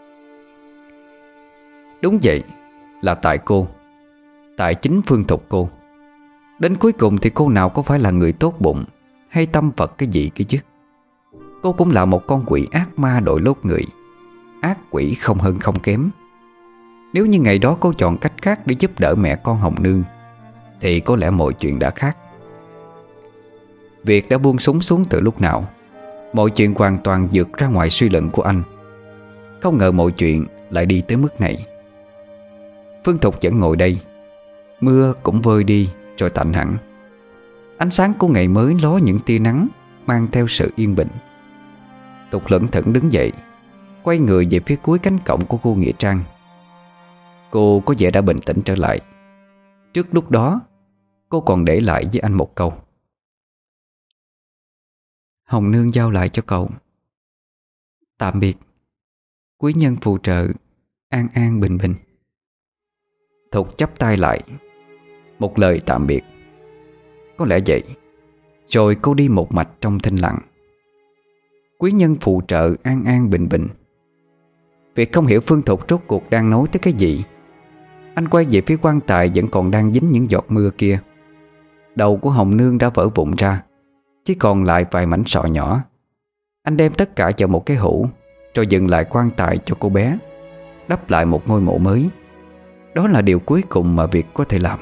Đúng vậy, là tại cô, tại chính Phương Thục cô. Đến cuối cùng thì cô nào có phải là người tốt bụng hay tâm Phật cái gì kia chứ. Cô cũng là một con quỷ ác ma đội lốt người. Ác quỷ không hơn không kém. Nếu như ngày đó cô chọn cách khác để giúp đỡ mẹ con Hồng Nương thì có lẽ mọi chuyện đã khác. Việc đã buông súng xuống từ lúc nào. Mọi chuyện hoàn toàn vượt ra ngoài suy luận của anh. Không ngờ mọi chuyện lại đi tới mức này. Phương Thục vẫn ngồi đây. Mưa cũng vơi đi rồi tạnh hẳn. Ánh sáng của ngày mới ló những tia nắng, mang theo sự yên bình. Thục lững thững đứng dậy, quay người về phía cuối cánh cổng của khu nghĩa trang. Cô có vẻ đã bình tĩnh trở lại. Trước lúc đó, cô còn để lại với anh một câu: Hồng Nương giao lại cho cậu. Tạm biệt. Quý nhân phù trợ, an an bình bình. Thục chắp tay lại, một lời tạm biệt. Có lẽ vậy. Rồi cô đi một mạch trong thinh lặng. Quý nhân phù trợ an an bình bình. Việc không hiểu Phương Thục rốt cuộc đang nói tới cái gì. Anh quay về phía quan tài vẫn còn đang dính những giọt mưa kia. Đầu của Hồng Nương đã vỡ vụn ra, chỉ còn lại vài mảnh sọ nhỏ. Anh đem tất cả vào một cái hũ, rồi dừng lại quan tài cho cô bé, đắp lại một ngôi mộ mới. Đó là điều cuối cùng mà Việt có thể làm.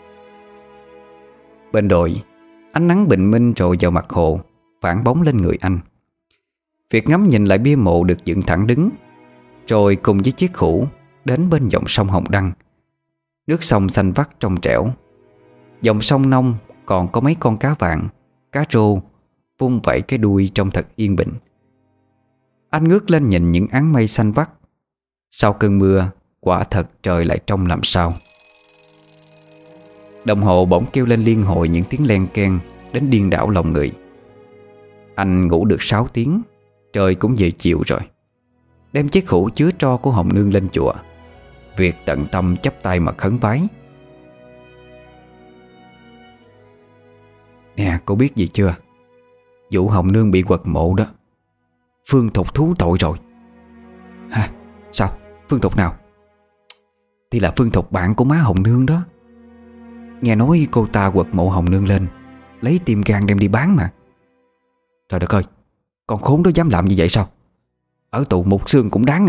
Bên đồi, ánh nắng bình minh trội vào mặt hồ, phản bóng lên người anh. Việt ngắm nhìn lại bia mộ được dựng thẳng đứng, rồi cùng với chiếc hũ đến bên dòng sông Hồng Đăng. Nước sông xanh vắt trong trẻo. Dòng sông nông còn có mấy con cá vàng, cá rô vung vẩy cái đuôi trông thật yên bình. Anh ngước lên nhìn những áng mây xanh vắt. Sau cơn mưa, quả thật trời lại trong làm sao. Đồng hồ bỗng kêu lên liên hồi những tiếng len keng đến điên đảo lòng người. Anh ngủ được sáu tiếng, trời cũng về chiều rồi. Đem chiếc hũ chứa tro của Hồng Nương lên chùa, Việt tận tâm chắp tay mà khấn vái. Nè, cô biết gì chưa? Vụ Hồng Nương bị quật mộ đó, Phương Thục thú tội rồi. Hả? Sao? Phương Thục nào? Thì là Phương Thục bạn của má Hồng Nương đó. Nghe nói cô ta quật mộ Hồng Nương lên, lấy tim gan đem đi bán mà. Trời đất ơi, con khốn đó dám làm như vậy sao? Ở tù mục xương cũng đáng à.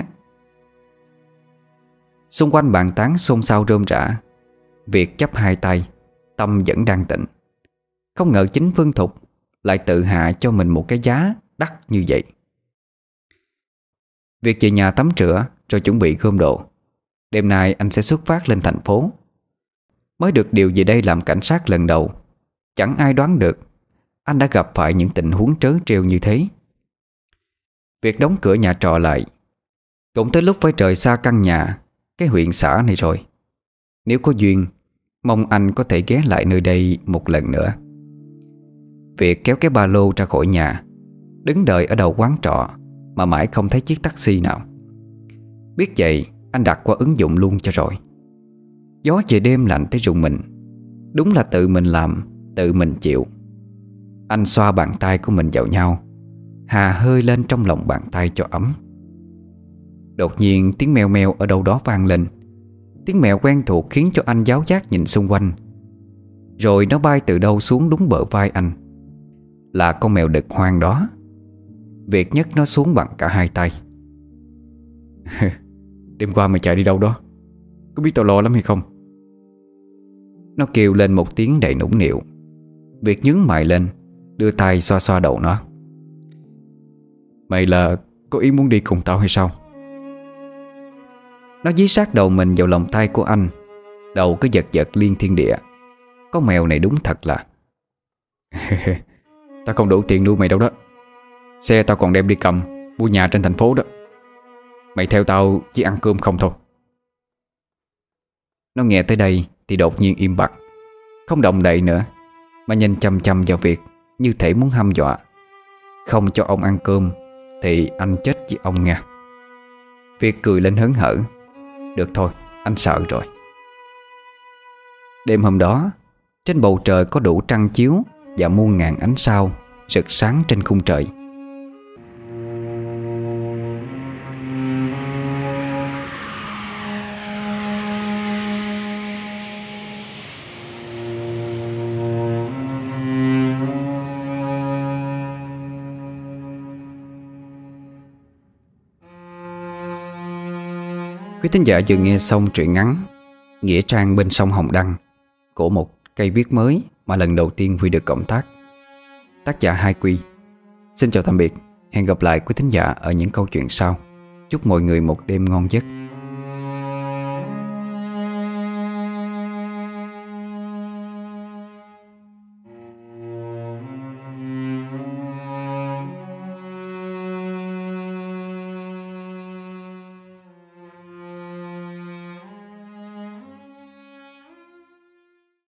Xung quanh bàn tán xôn xao rôm rã. Việt chắp hai tay, tâm vẫn đang tịnh. Không ngờ chính Phương Thục lại tự hạ cho mình một cái giá đắt như vậy. Việt về nhà tắm rửa rồi chuẩn bị gom đồ. Đêm nay anh sẽ xuất phát lên thành phố. Mới được điều về đây làm cảnh sát lần đầu, chẳng ai đoán được anh đã gặp phải những tình huống trớ trêu như thế. Việt đóng cửa nhà trọ lại. Cũng tới lúc phải rời xa căn nhà, cái huyện xã này rồi. Nếu có duyên, mong anh có thể ghé lại nơi đây một lần nữa. Việt kéo cái ba lô ra khỏi nhà, đứng đợi ở đầu quán trọ mà mãi không thấy chiếc taxi nào. Biết vậy, anh đặt qua ứng dụng luôn cho rồi. Gió về đêm lạnh tới rùng mình. Đúng là tự mình làm, tự mình chịu. Anh xoa bàn tay của mình vào nhau, hà hơi lên trong lòng bàn tay cho ấm. Đột nhiên tiếng meo meo ở đâu đó vang lên. Tiếng mèo quen thuộc khiến cho anh giáo giác nhìn xung quanh. Rồi nó bay từ đâu xuống đúng bờ vai anh. Là con mèo đực hoang đó. Việt nhấc nó xuống bằng cả hai tay. Đêm qua mày chạy đi đâu đó? Có biết tao lo lắm hay không? Nó kêu lên một tiếng đầy nũng nịu. Việt nhướng mày lên, đưa tay xoa xoa đầu nó. Mày là có ý muốn đi cùng tao hay sao? Nó dí sát đầu mình vào lòng tay của anh. Đầu cứ giật giật liên thiên địa. Con mèo này đúng thật là tao không đủ tiền nuôi mày đâu đó. Xe tao còn đem đi cầm, mua nhà trên thành phố đó. Mày theo tao chỉ ăn cơm không thôi. Nó nghe tới đây thì đột nhiên im bặt, không động đậy nữa, mà nhìn chăm chăm vào Việt như thể muốn hăm dọa. Không cho ông ăn cơm thì anh chết với ông nha. Việt cười lên hớn hở. Được thôi, anh sợ rồi. Đêm hôm đó, trên bầu trời có đủ trăng chiếu và muôn ngàn ánh sao rực sáng trên khung trời. Quý thính giả vừa nghe xong truyện ngắn Nghĩa trang bên sông Hồng Đăng của một cây viết mới mà lần đầu tiên Huy được cộng tác. Tác giả Hai Quy. Xin chào tạm biệt. Hẹn gặp lại quý thính giả ở những câu chuyện sau. Chúc mọi người một đêm ngon giấc.